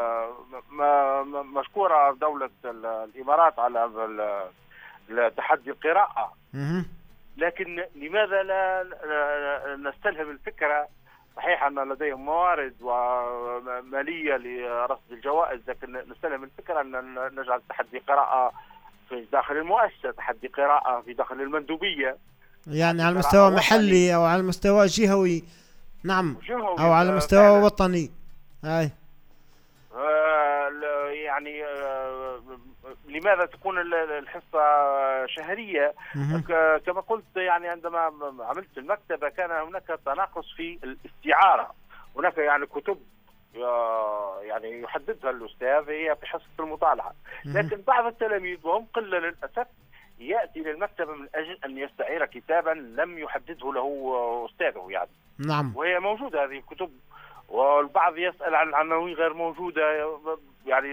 E: مشكورة دولة الإمارات على تحدي القراءة.
A: مه.
E: لكن لماذا لا نستلهم الفكرة؟ صحيح أن لديهم موارد ومالية لرصد الجوائز، لكن نستلهم الفكرة أن نجعل تحدي قراءة في داخل المؤسسة، تحدي قراءة في داخل المندوبية،
A: يعني على مستوى محلي أو على مستوى جهوي. نعم.
E: جهوي
A: أو على مستوى فعلا. وطني. هاي
E: آه يعني آه لماذا تكون الحصة شهرية؟ كما قلت يعني عندما عملت المكتبة كان هناك تناقص في الاستعارة. هناك يعني كتب يعني يحددها الأستاذ هي في حصة المطالعة، لكن بعض التلاميذ وهم قلة للأسف يأتي للمكتبة من أجل أن يستعير كتابا لم يحدده له أستاذه يعني.
A: نعم.
E: وهي موجودة هذه الكتب، والبعض يسأل عن عناوين غير موجودة. يعني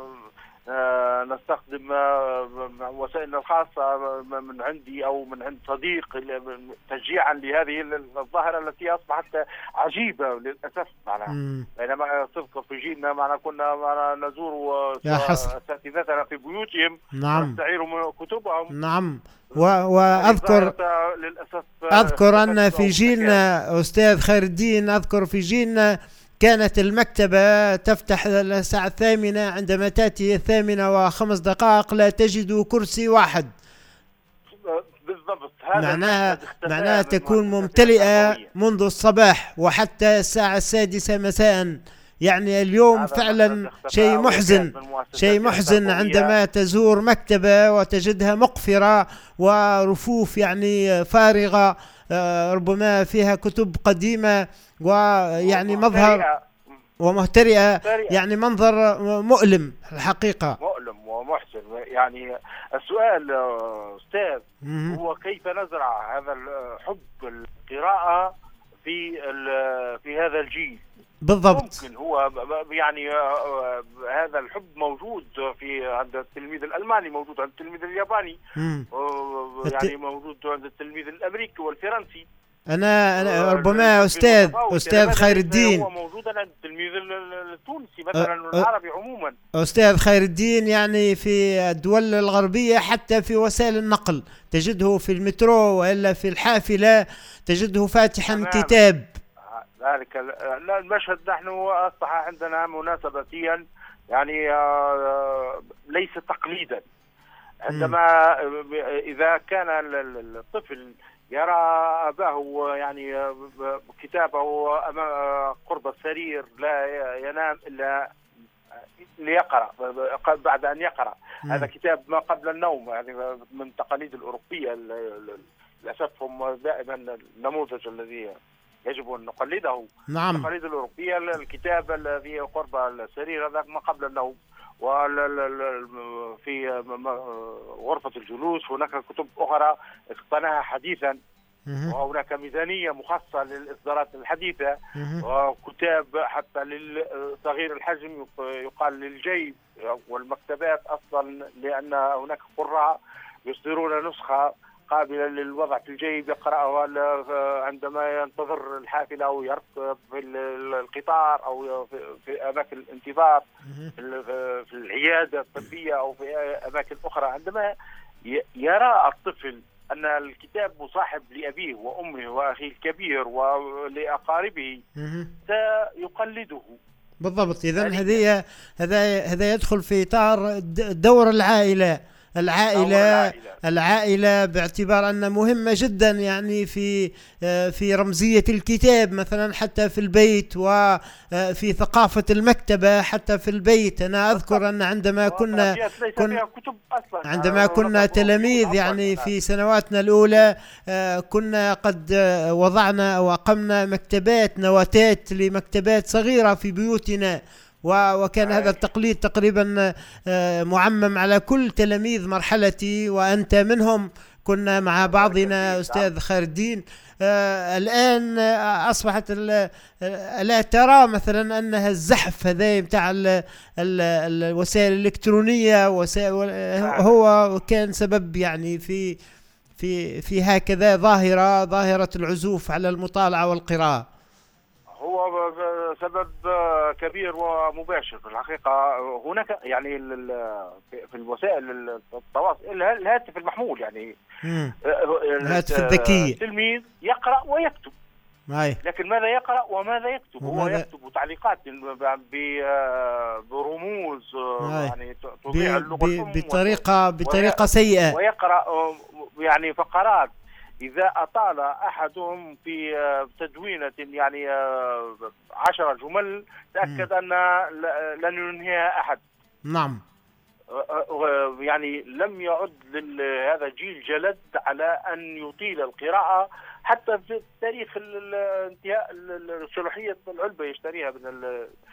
E: نستخدم وسائلنا الخاصة من عندي أو من عند صديق تشجيعا لهذه الظاهرة التي أصبحت عجيبة للأسف. معنا بينما تذكر في جيلنا معنا كنا معنا نزور أساتذتنا في بيوتهم.
A: نعم.
E: نستعير كتبهم.
A: نعم. وأذكر أذكر أن في جيلنا أستاذ خير الدين، أذكر في جيلنا كانت المكتبة تفتح الساعة الثامنة، عندما تأتي الثامنة وخمس دقائق لا تجد كرسي واحد.
E: بالضبط.
A: معناها معناها تكون ممتلئة منذ الصباح وحتى الساعة السادسة مساء. يعني اليوم فعلا شيء محزن، شيء محزن عندما تزور مكتبة وتجدها مقفرة ورفوف يعني فارغة، ربما فيها كتب قديمة ويعني مظهر ومهترئة، يعني منظر مؤلم الحقيقة.
E: مؤلم ومحزن. يعني السؤال أستاذ هو كيف نزرع هذا الحب القراءة في في هذا الجيل؟
A: بالضبط.
E: ممكن هو يعني هذا الحب موجود في عند التلميذ الألماني، موجود عند التلميذ الياباني، يعني موجود عند التلميذ الأمريكي والفرنسي.
A: أنا أنا ربما أستاذ أستاذ خير الدين
E: هو موجود عند التلميذ التونسي مثلا العربي عموما.
A: أستاذ خير الدين يعني في الدول الغربية حتى في وسائل النقل تجده في المترو وإلا في الحافلة تجده فاتحا كتاب.
E: ذلك المشهد نحن أصبح عندنا مناسبتيا يعني ليس تقليدا. عندما إذا كان الطفل يرى أباه يعني كتابه قرب السرير لا ينام إلا ليقرأ بعد أن يقرأ. مم. هذا كتاب ما قبل النوم، يعني من التقاليد الأوروبية للأسف هم دائما النموذج الذي يجب أن نقلده.
A: نعم.
E: التقاليد الأوروبية الكتاب الذي قرب السرير هذا ما قبل النوم. وفي غرفة الجلوس هناك كتب أخرى اقتناها حديثا، وهناك ميزانية مخصصة للإصدارات الحديثة، وكتاب حتى للصغير الحجم يقال للجيب، والمكتبات أصلا لأن هناك قراء يصدرون نسخة قابلة للوضع في الجيب يقرأها عندما ينتظر الحافلة أو يركب في القطار أو في أماكن الانتظار في العيادة الطبية أو في أماكن أخرى. عندما يرى الطفل أن الكتاب مصاحب لأبيه وأمه وأخيه الكبير ولأقاربه سيقلده.
A: بالضبط. إذن هذه هذا هذا يدخل في إطار دور العائلة العائلة العائلة باعتبار أن مهمة جدا يعني في في رمزية الكتاب مثلا حتى في البيت، وفي ثقافة المكتبة حتى في البيت. أنا أذكر أن عندما كنا كن عندما كنا تلاميذ يعني في سنواتنا الأولى كنا قد وضعنا أو أقمنا مكتبات نواتات لمكتبات صغيرة في بيوتنا، وكان هذا التقليد تقريبا معمم على كل تلاميذ مرحلتي وأنت منهم. كنا مع بعضنا أستاذ خير الدين. الآن أصبحت لا ترى مثلا أنها الزحف هذا متاع الوسائل الإلكترونية هو كان سبب يعني في في في هكذا ظاهرة ظاهرة العزوف على المطالعة والقراءة.
E: هو سبب كبير ومباشر في الحقيقة. هناك يعني في الوسائل التواصل الهاتف المحمول يعني
A: الهاتف الذكي،
E: التلميذ يقرأ ويكتب.
A: هاي.
E: لكن ماذا يقرأ وماذا يكتب؟ هو يكتب تعليقات برموز يعني تضيع اللغة
A: بطريقة بطريقة سيئة،
E: ويقرأ يعني فقرات. إذا أطال أحدهم في تدوينة يعني عشر جمل تأكد أن لن ينهيها أحد.
A: نعم.
E: يعني لم يعد هذا الجيل جلد على أن يطيل القراءة حتى في تاريخ انتهاء صلاحية العلبة يشتريها من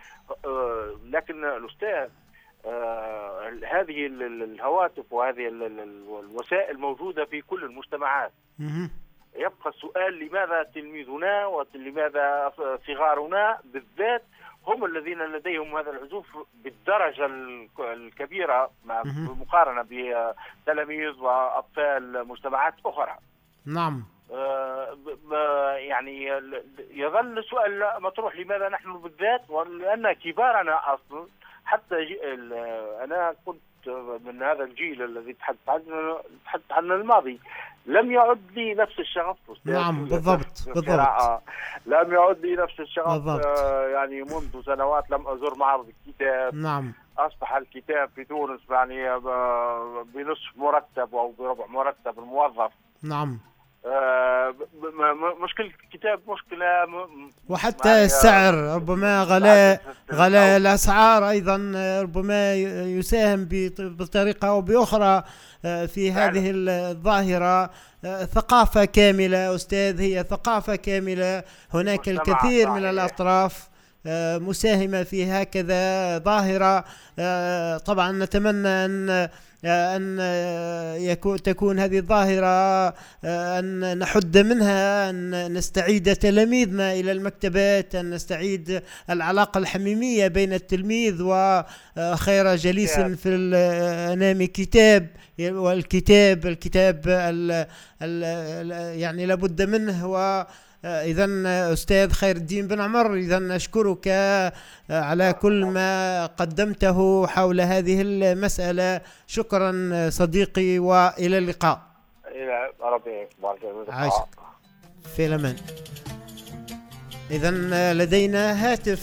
E: لكن الأستاذ آه هذه الهواتف وهذه الوسائل موجودة في كل المجتمعات. يبقى السؤال لماذا تلميذنا ولماذا صغارنا بالذات هم الذين لديهم هذا العزوف بالدرجة الكبيرة مقارنة بتلاميذ وأطفال مجتمعات أخرى.
A: نعم.
E: آه يعني يظل السؤال مطروح لماذا نحن بالذات، ولأن كبارنا أصلا حتى أنا كنت من هذا الجيل الذي تحدث عن الماضي لم يعد لي نفس الشغف.
A: نعم بالضبط بالضبط.
E: لم يعد لي نفس الشغف آه يعني منذ سنوات لم أزور معرض الكتاب.
A: نعم.
E: أصبح الكتاب في تونس يعني بنصف مرتب أو بربع مرتب الموظف.
A: نعم.
E: آه مشكلة الكتاب مشكلة
A: وحتى يعني السعر ربما غلاء غلاء الأسعار أيضا ربما يساهم بطريقة أو بأخرى في هذه الظاهرة. ثقافة كاملة أستاذ، هي ثقافة كاملة. هناك الكثير من الأطراف مساهمة في هكذا ظاهرة. طبعا نتمنى أن أن يكون تكون هذه الظاهرة أن نحد منها، أن نستعيد تلاميذنا إلى المكتبات، أن نستعيد العلاقة الحميمية بين التلميذ وخير جليس في الأمام كتاب. والكتاب الكتاب ال ال يعني لابد منه. و إذن أستاذ خير الدين بن عمر، إذن أشكرك على كل ما قدمته حول هذه المسألة. شكرا صديقي وإلى اللقاء.
E: إلى ربي
A: عاشق في الأمان. إذن لدينا هاتف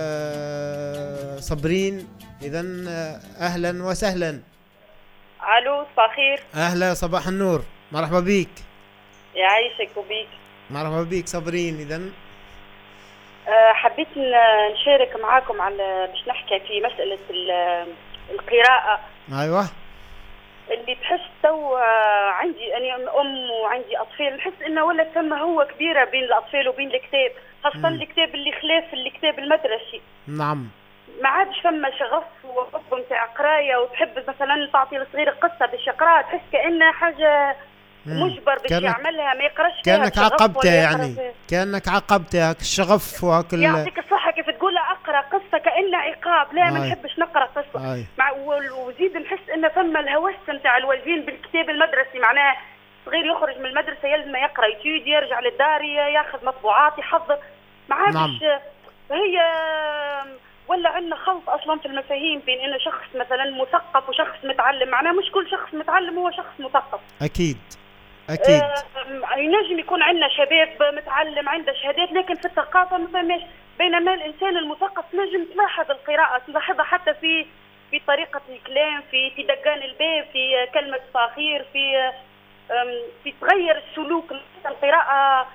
A: صبرين. إذن أهلا وسهلا.
F: ألو صباح خير.
A: أهلا صباح النور، مرحبا بيك.
F: يعيشك وبيك.
A: مرحبا بيك صابرين. إذا
F: أه حبيت نشارك معاكم على باش نحكي في مسألة القراءة.
A: أيوة.
F: اللي تحس تو عندي أنا أم وعندي أطفال، نحس إنه ولا ثم هو كبيرة بين الأطفال وبين الكتاب، خاصة الكتاب اللي خلاف الكتاب المدرسي.
A: نعم.
F: ما عادش فما شغف وحب نتاع قرايه، وتحب مثلا تعطي للصغير قصه باش يقراها، تحس كانها حاجه مجبر باش يعملها، ما يقراش فيها.
A: كانك عاقبته يعني فيها. كانك عاقبته هاك الشغف وهاك
F: يعطيك الصحه. كيف تقول اقرا قصه كانها عقاب، لا ما نحبش نقرا قصه. مع وزيد نحس ان فما الهوس نتاع الوالدين بالكتاب المدرسي، معناها صغير يخرج من المدرسه يلزم يقرا يتيود، يرجع للدار ياخذ مطبوعات يحضر. ما عادش. نعم. هي ولا عندنا خلط اصلا في المفاهيم بين انه شخص مثلا مثقف وشخص متعلم، معناه مش كل شخص متعلم هو شخص مثقف.
A: اكيد اكيد.
F: آه ينجم يكون عندنا شباب متعلم عنده شهادات، لكن في الثقافه ما فماش. بينما الانسان المثقف نجم تلاحظ القراءه، تلاحظها حتى في في طريقه الكلام، في في دقان الباب، في كلمه فاخير، في في تغير السلوك. القراءه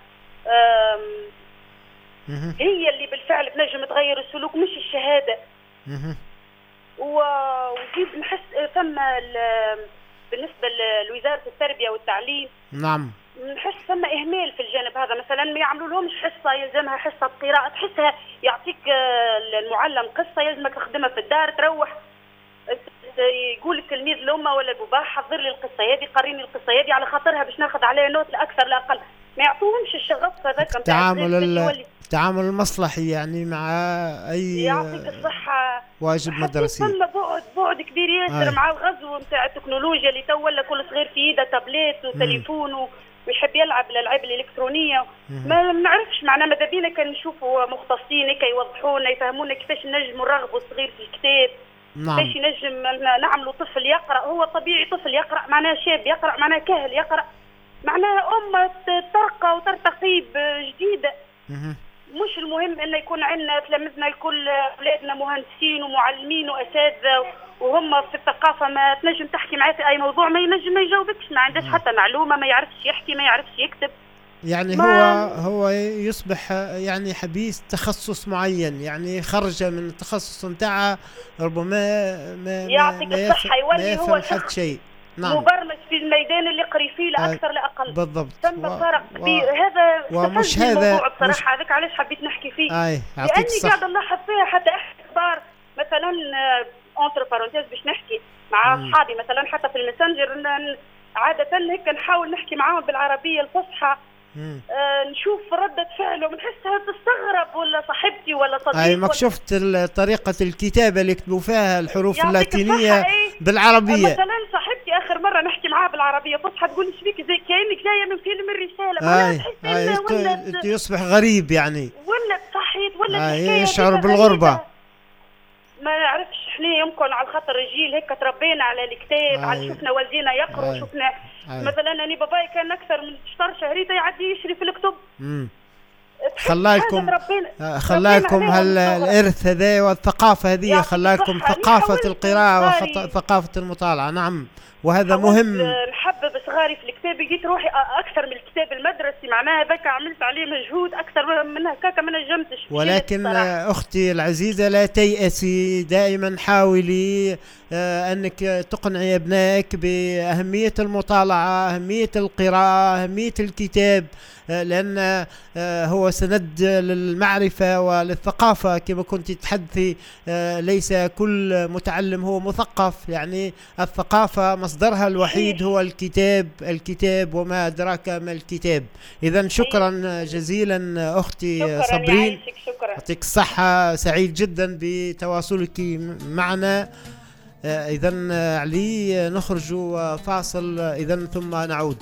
F: هي اللي بالفعل بنجم تغير السلوك مش الشهاده. وزيد نحس ثم بالنسبه لوزاره التربيه والتعليم،
A: نعم،
F: نحس ثم اهمال في الجانب هذا. مثلا ما يعملوا لهمش حصه يلزمها حصه قراءه، تحسها يعطيك المعلم قصه يلزمك تخدمها في الدار، تروح يقول التلميذ لامه ولا البابا حضر لي القصه هذه، قريني القصه هذه على خاطرها باش ناخذ عليها نوت لا اكثر لا اقل. ما يعطوهمش الشغف هذاك
A: التعامل التعامل المصلحي يعني مع اي
F: يعطيك الصحه
A: واجب مدرسي.
F: ثم بعد بعد كبير ياسر مع الغزو نتاع التكنولوجيا اللي تو ولا كل صغير في يده تابلت وتليفون ويحب يلعب الالعاب الالكترونيه. ما نعرفش معناه ماذا بينا كان نشوفوا مختصين كي يوضحونا يفهمونا كيفاش نجموا نرغبوا الصغير في الكتاب.
A: نعم.
F: كيفاش نجم نعملوا طفل يقرا، هو طبيعي طفل يقرا معناه شاب يقرا معناه كاهل يقرا، معناها أمة ترقى وترتقي جديدة. مش المهم أن يكون عندنا تلامذنا كل أولادنا مهندسين ومعلمين وأساتذة وهم في الثقافة ما تنجم تحكي معاه في أي موضوع ما ينجم ما يجاوبكش، ما عندهش حتى معلومة، ما يعرفش يحكي ما يعرفش يكتب.
A: يعني هو هو يصبح يعني حبيس تخصص معين، يعني خرج من التخصص نتاعه ربما ما
F: يعطيك الصحة يولي هو
A: شخص شيء. نعم.
F: مبرمج في الميدان اللي قري فيه لا اكثر لا اقل.
A: بالضبط.
F: ثم و... فرق و... هذا
A: ومش هذا
F: الموضوع بصراحه هذاك علاش حبيت نحكي فيه.
A: اي
F: لاني قاعده نلاحظ فيها حتى اخبار مثلا اونتر بارونتيز باش نحكي مع اصحابي مثلا حتى في الماسنجر عاده هيك نحاول نحكي معاهم بالعربيه الفصحى. آه نشوف ردة فعله بنحسها تستغرب ولا صاحبتي ولا صديقي.
A: اي ماك شفت طريقة الكتابة اللي يكتبوا فيها الحروف اللاتينية بالعربية.
F: مثلا صاحبتي اخر مرة نحكي معاها بالعربية فصحى تقول ايش بيك زي كأنك جاية من فيلم الرسالة.
A: اي اي ولا يصبح غريب يعني.
F: ولا صحيت ولا
A: اي يشعر بالغربة.
F: ما نعرفش احنا يمكن على خاطر الجيل هيك تربينا على الكتاب، على شفنا والدينا يقروا شفنا أي. مثلا انا باباي كان اكثر من شهر شهريته يعدي يشري في الكتب.
A: امم خلاكم خلاكم هالارث هذا والثقافه هذه خلاكم ثقافه القراءه وثقافه المطالعه. نعم وهذا مهم.
F: نحبب صغاري في الكتاب، لقيت روحي اكثر من الكتاب المدرسي، معناها هذاك عملت عليه مجهود اكثر من هكاك ما نجمتش.
A: ولكن اختي العزيزه لا تيأسي، دائما حاولي انك تقنعي ابنائك باهميه المطالعه، اهميه القراءه، اهميه الكتاب، لأن هو سند للمعرفة وللثقافة. كما كنت تحدثي ليس كل متعلم هو مثقف، يعني الثقافة مصدرها الوحيد هو الكتاب الكتاب وما أدراك ما الكتاب. إذن شكرا جزيلا أختي صابرين، يعطيك الصحة، سعيد جدا بتواصلك معنا. إذن علي نخرج فاصل إذن ثم نعود.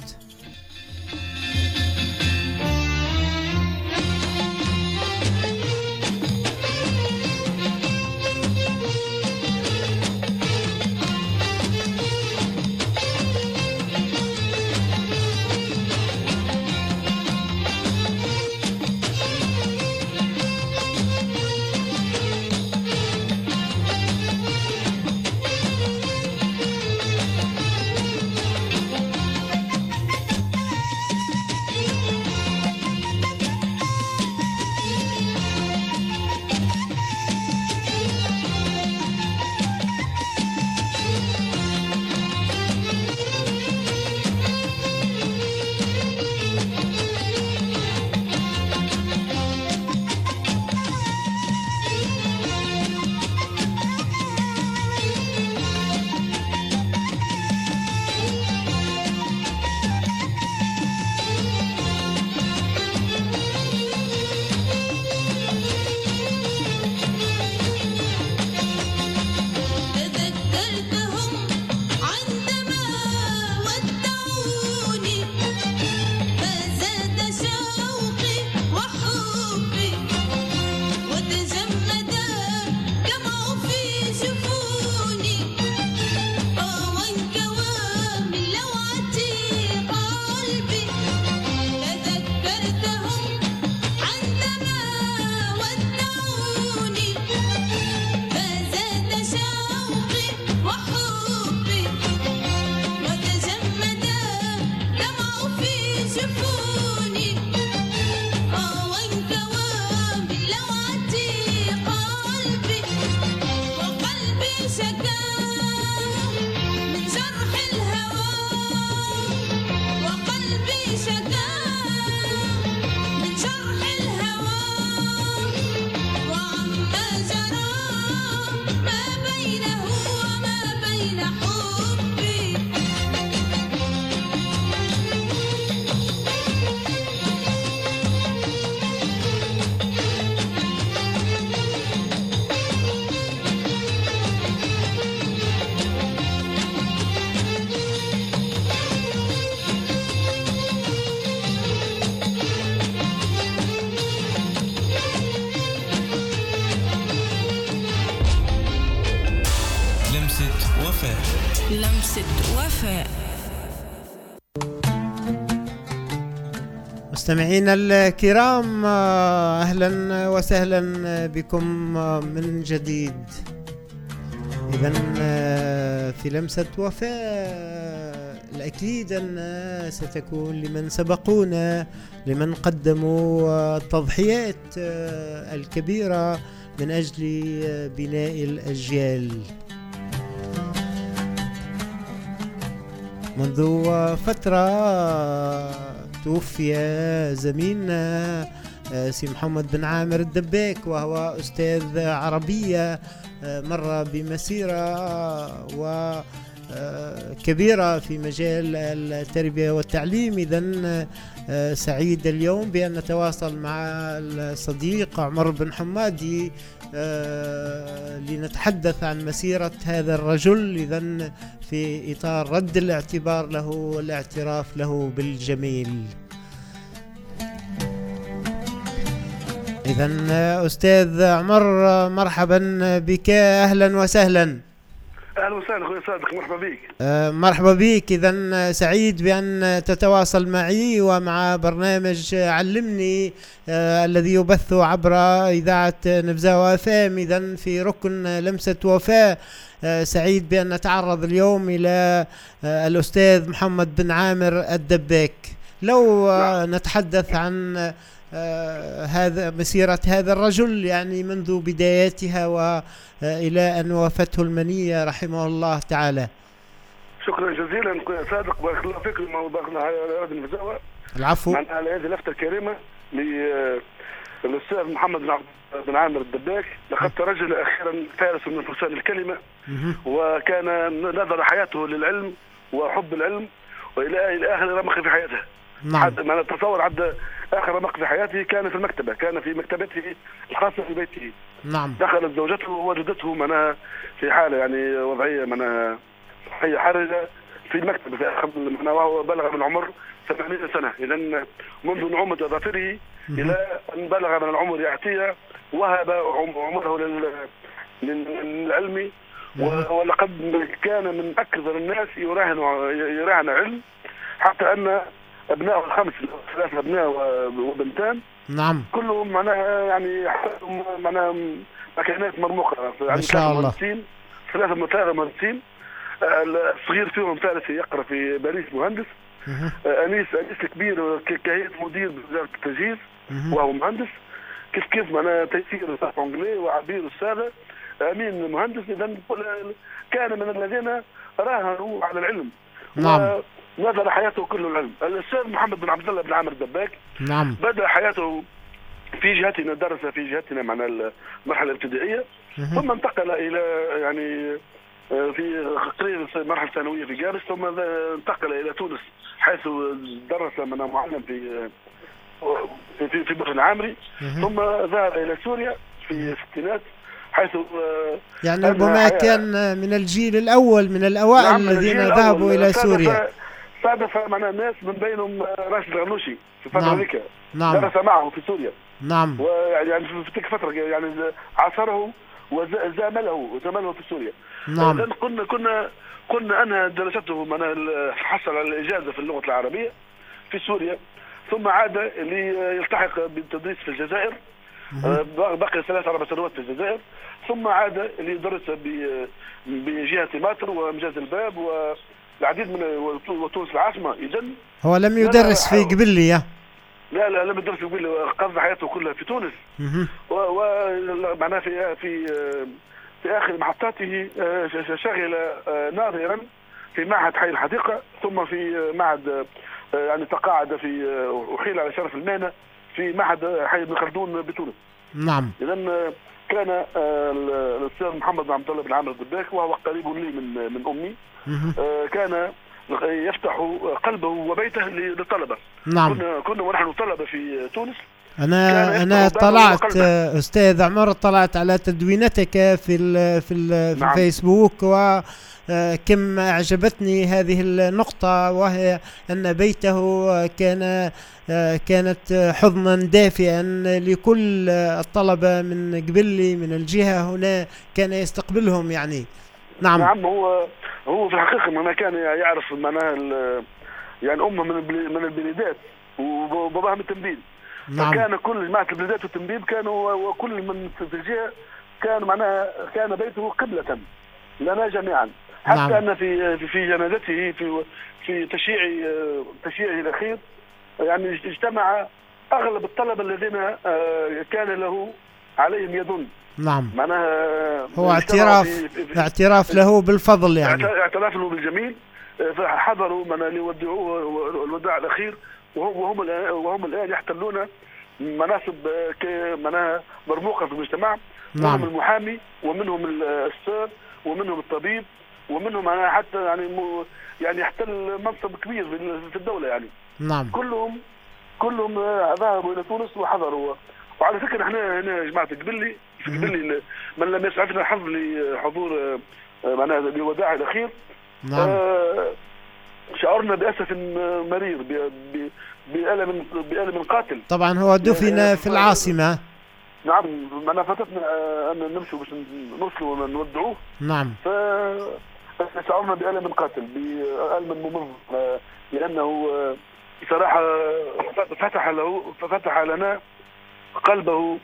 A: مستمعينا الكرام، أهلا وسهلا بكم من جديد. إذن في لمسة وفاء الأكيد أن ستكون لمن سبقونا، لمن قدموا التضحيات الكبيرة من أجل بناء الأجيال. منذ فترة توفي زميلنا سي محمد بن عامر الدباك، وهو أستاذ عربية مر بمسيرة وكبيرة في مجال التربية والتعليم. إذن سعيد اليوم بأن نتواصل مع الصديق عمر بن حمادي لنتحدث عن مسيرة هذا الرجل، إذن في إطار رد الاعتبار له والاعتراف له بالجميل. إذن أستاذ عمر، مرحبا بك، أهلا وسهلا.
G: اهلا وسهلا اخوي صادق، مرحبا بك.
A: أه مرحبا بك. اذا سعيد بان تتواصل معي ومع برنامج علمني أه الذي يبث عبر اذاعه نبزاوة اف ام، اذا في ركن لمسه وفاء. أه سعيد بان نتعرض اليوم الى أه الاستاذ محمد بن عامر الدباك. لو أه نتحدث عن آه هذا مسيرة هذا الرجل، يعني منذ بداياتها وإلى أن وافته المنية رحمه الله تعالى.
G: شكرا جزيلا صادق، بارك الله فيكم وبارك الله على راديو نبزاوة.
A: العفو.
G: معنا على هذه اللفتة الكريمة للأستاذ محمد بن عامر الدباك. لقد ترجل أخيرا فارس من فرسان الكلمة، وكان نظر حياته للعلم وحب العلم وإلى آخر رمق في حياته.
A: نعم.
G: ما نتصور عد آخر رمق في حياته كان في المكتبة، كان في مكتبته الخاصة في بيته.
A: نعم.
G: دخلت زوجته ووجدته منها في حالة يعني وضعية منها صحية حرجة في المكتبة في آخر منها، وهو بلغ من العمر ثمانين سنة. إذن منذ نعومة أظافره إلى أن بلغ من العمر يأتي وهب عمره للعلم، ولقد كان من أكثر الناس يراهن يراهن علم، حتى أن أبناء الخمس، ثلاثة أبناء وبنتان،
A: نعم،
G: كلهم معناها يعني معناها مكانات مرموقة.
A: ما شاء الله.
G: ثلاثة ثلاثة مهندسين. الصغير فيهم ثالث يقرأ في باريس مهندس. أنيس أنيس الكبير كهيئة مدير بوزارة التجهيز وهو مهندس. كيف كيف معناها تيسير أنجلي وعبير السادة أمين مهندس. إذا كان من الذين راهنوا على العلم.
A: نعم.
G: نظر حياته كله العلم. الأستاذ محمد بن عبد الله بن عامر الدباك
A: نعم
G: بدأ حياته في جهتنا، درس في جهتنا معنا المرحلة الابتدائية، ثم انتقل إلى يعني في قريب مرحلة ثانوية في جارس، ثم انتقل إلى تونس حيث درس من معلم في في في برج العامري، ثم ذهب إلى سوريا في الستينات حيث
A: يعني ربما كان من الجيل الأول من الأوائل. نعم، الذين ذهبوا إلى سوريا.
G: صادف معنا ناس من بينهم راشد الغنوشي في فترة
A: نعم.
G: ذيك.
A: نعم.
G: درس معه في سوريا.
A: نعم.
G: ويعني في تلك الفترة يعني عاصره وزامله وزامله في سوريا.
A: نعم.
G: كنا كنا كنا أنهى دراسته من حصل على الإجازة في اللغة العربية في سوريا، ثم عاد ليلتحق بالتدريس في الجزائر. بقي ثلاث أربع سنوات في الجزائر، ثم عاد ليدرس بجهة ماتر ومجاز الباب والعديد من وتونس العاصمة. إذن
A: هو لم يدرس في قبلية.
G: لا لا لم يدرس في قبلية، قضى حياته كلها في تونس. ومعناه في في في آخر محطاته شغل ناظرا في معهد حي الحديقة، ثم في معهد يعني تقاعد في وحيل على شرف المهنة في معهد حي ابن خلدون بتونس.
A: نعم.
G: إذن كان الأستاذ محمد بن عبد الله بن عامر الدباك وهو قريب لي من من أمي. كان يفتح قلبه وبيته للطلبة.
A: نعم.
G: كنا كنا ونحن طلبة في تونس.
A: أنا أنا طلعت أستاذ عمر، طلعت على تدوينتك في ال في, ال في نعم. الفيسبوك، وكم أعجبتني هذه النقطة، وهي أن بيته كان كانت حضنا دافئا لكل الطلبة من قبلي من الجهة هنا، كان يستقبلهم يعني. نعم.
G: نعم. هو هو في الحقيقة ما كان يعرف معناها يعني امه من من البليدات وباباها من التنبيب. نعم. فكان كل جماعه البليدات والتنبيب كانوا وكل من في الجهه كان معناها كان بيته قبله لنا جميعا. حتى نعم. ان في في جنازته في في تشييع تشييعه الاخير يعني اجتمع اغلب الطلبه الذين كان له عليهم يد.
A: نعم.
G: معناها
A: هو اعتراف في في اعتراف له بالفضل يعني.
G: اعتراف له بالجميل. فحضروا من ليودعوه الوداع الاخير وهم الآن وهم الان يحتلون مناصب معناها مرموقه في المجتمع. نعم. منهم المحامي ومنهم السير ومنهم الطبيب ومنهم معناها حتى يعني يعني يحتل منصب كبير في الدوله يعني.
A: نعم.
G: كلهم كلهم ذهبوا الى تونس وحضروا. وعلى فكره احنا هنا يا جماعه قبلي في قبلي من لم يسعفنا الحظ لحضور معناها الوداع الاخير.
A: نعم.
G: آه شعرنا بأسف مرير بألم بألم قاتل.
A: طبعا هو دفن في العاصمة.
G: نعم. أنا فاتتنا أن نمشي باش نوصلوا ونودعوه.
A: نعم.
G: فشعرنا بألم قاتل بألم ممر لأنه صراحة فتح له فتح لنا قلبه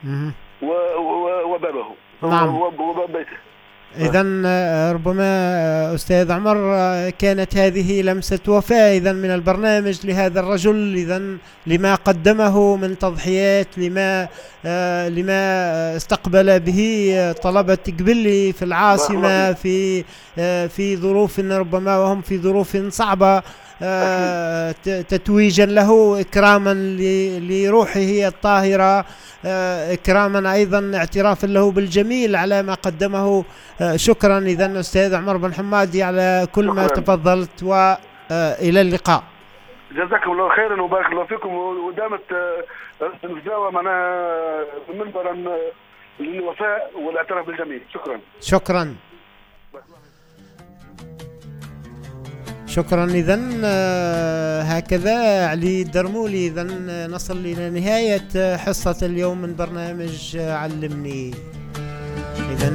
G: وبابه.
A: نعم.
G: وباب بيته.
A: إذن ربما أستاذ عمر كانت هذه لمسة وفاء إذن من البرنامج لهذا الرجل، إذن لما قدمه من تضحيات، لما آه لما استقبل به طلبة قبلي في العاصمة في آه في ظروف ربما وهم في ظروف صعبة، آه تتويجا له، إكراما لروحه الطاهرة، آه إكراما أيضا اعترافا له بالجميل على ما قدمه. آه شكرا إذن أستاذ عمر بن حمادي على كل شكرا. ما تفضلت، وإلى اللقاء.
G: جزاكم الله خيرا وبارك الله فيكم، ودامت الفتاوى معناها منبرا للوفاء والاعتراف بالجميل. شكرا.
A: شكرا. شكرا. إذن هكذا علي الدرمولي. إذن نصل إلى نهاية حصة اليوم من برنامج علمني. إذن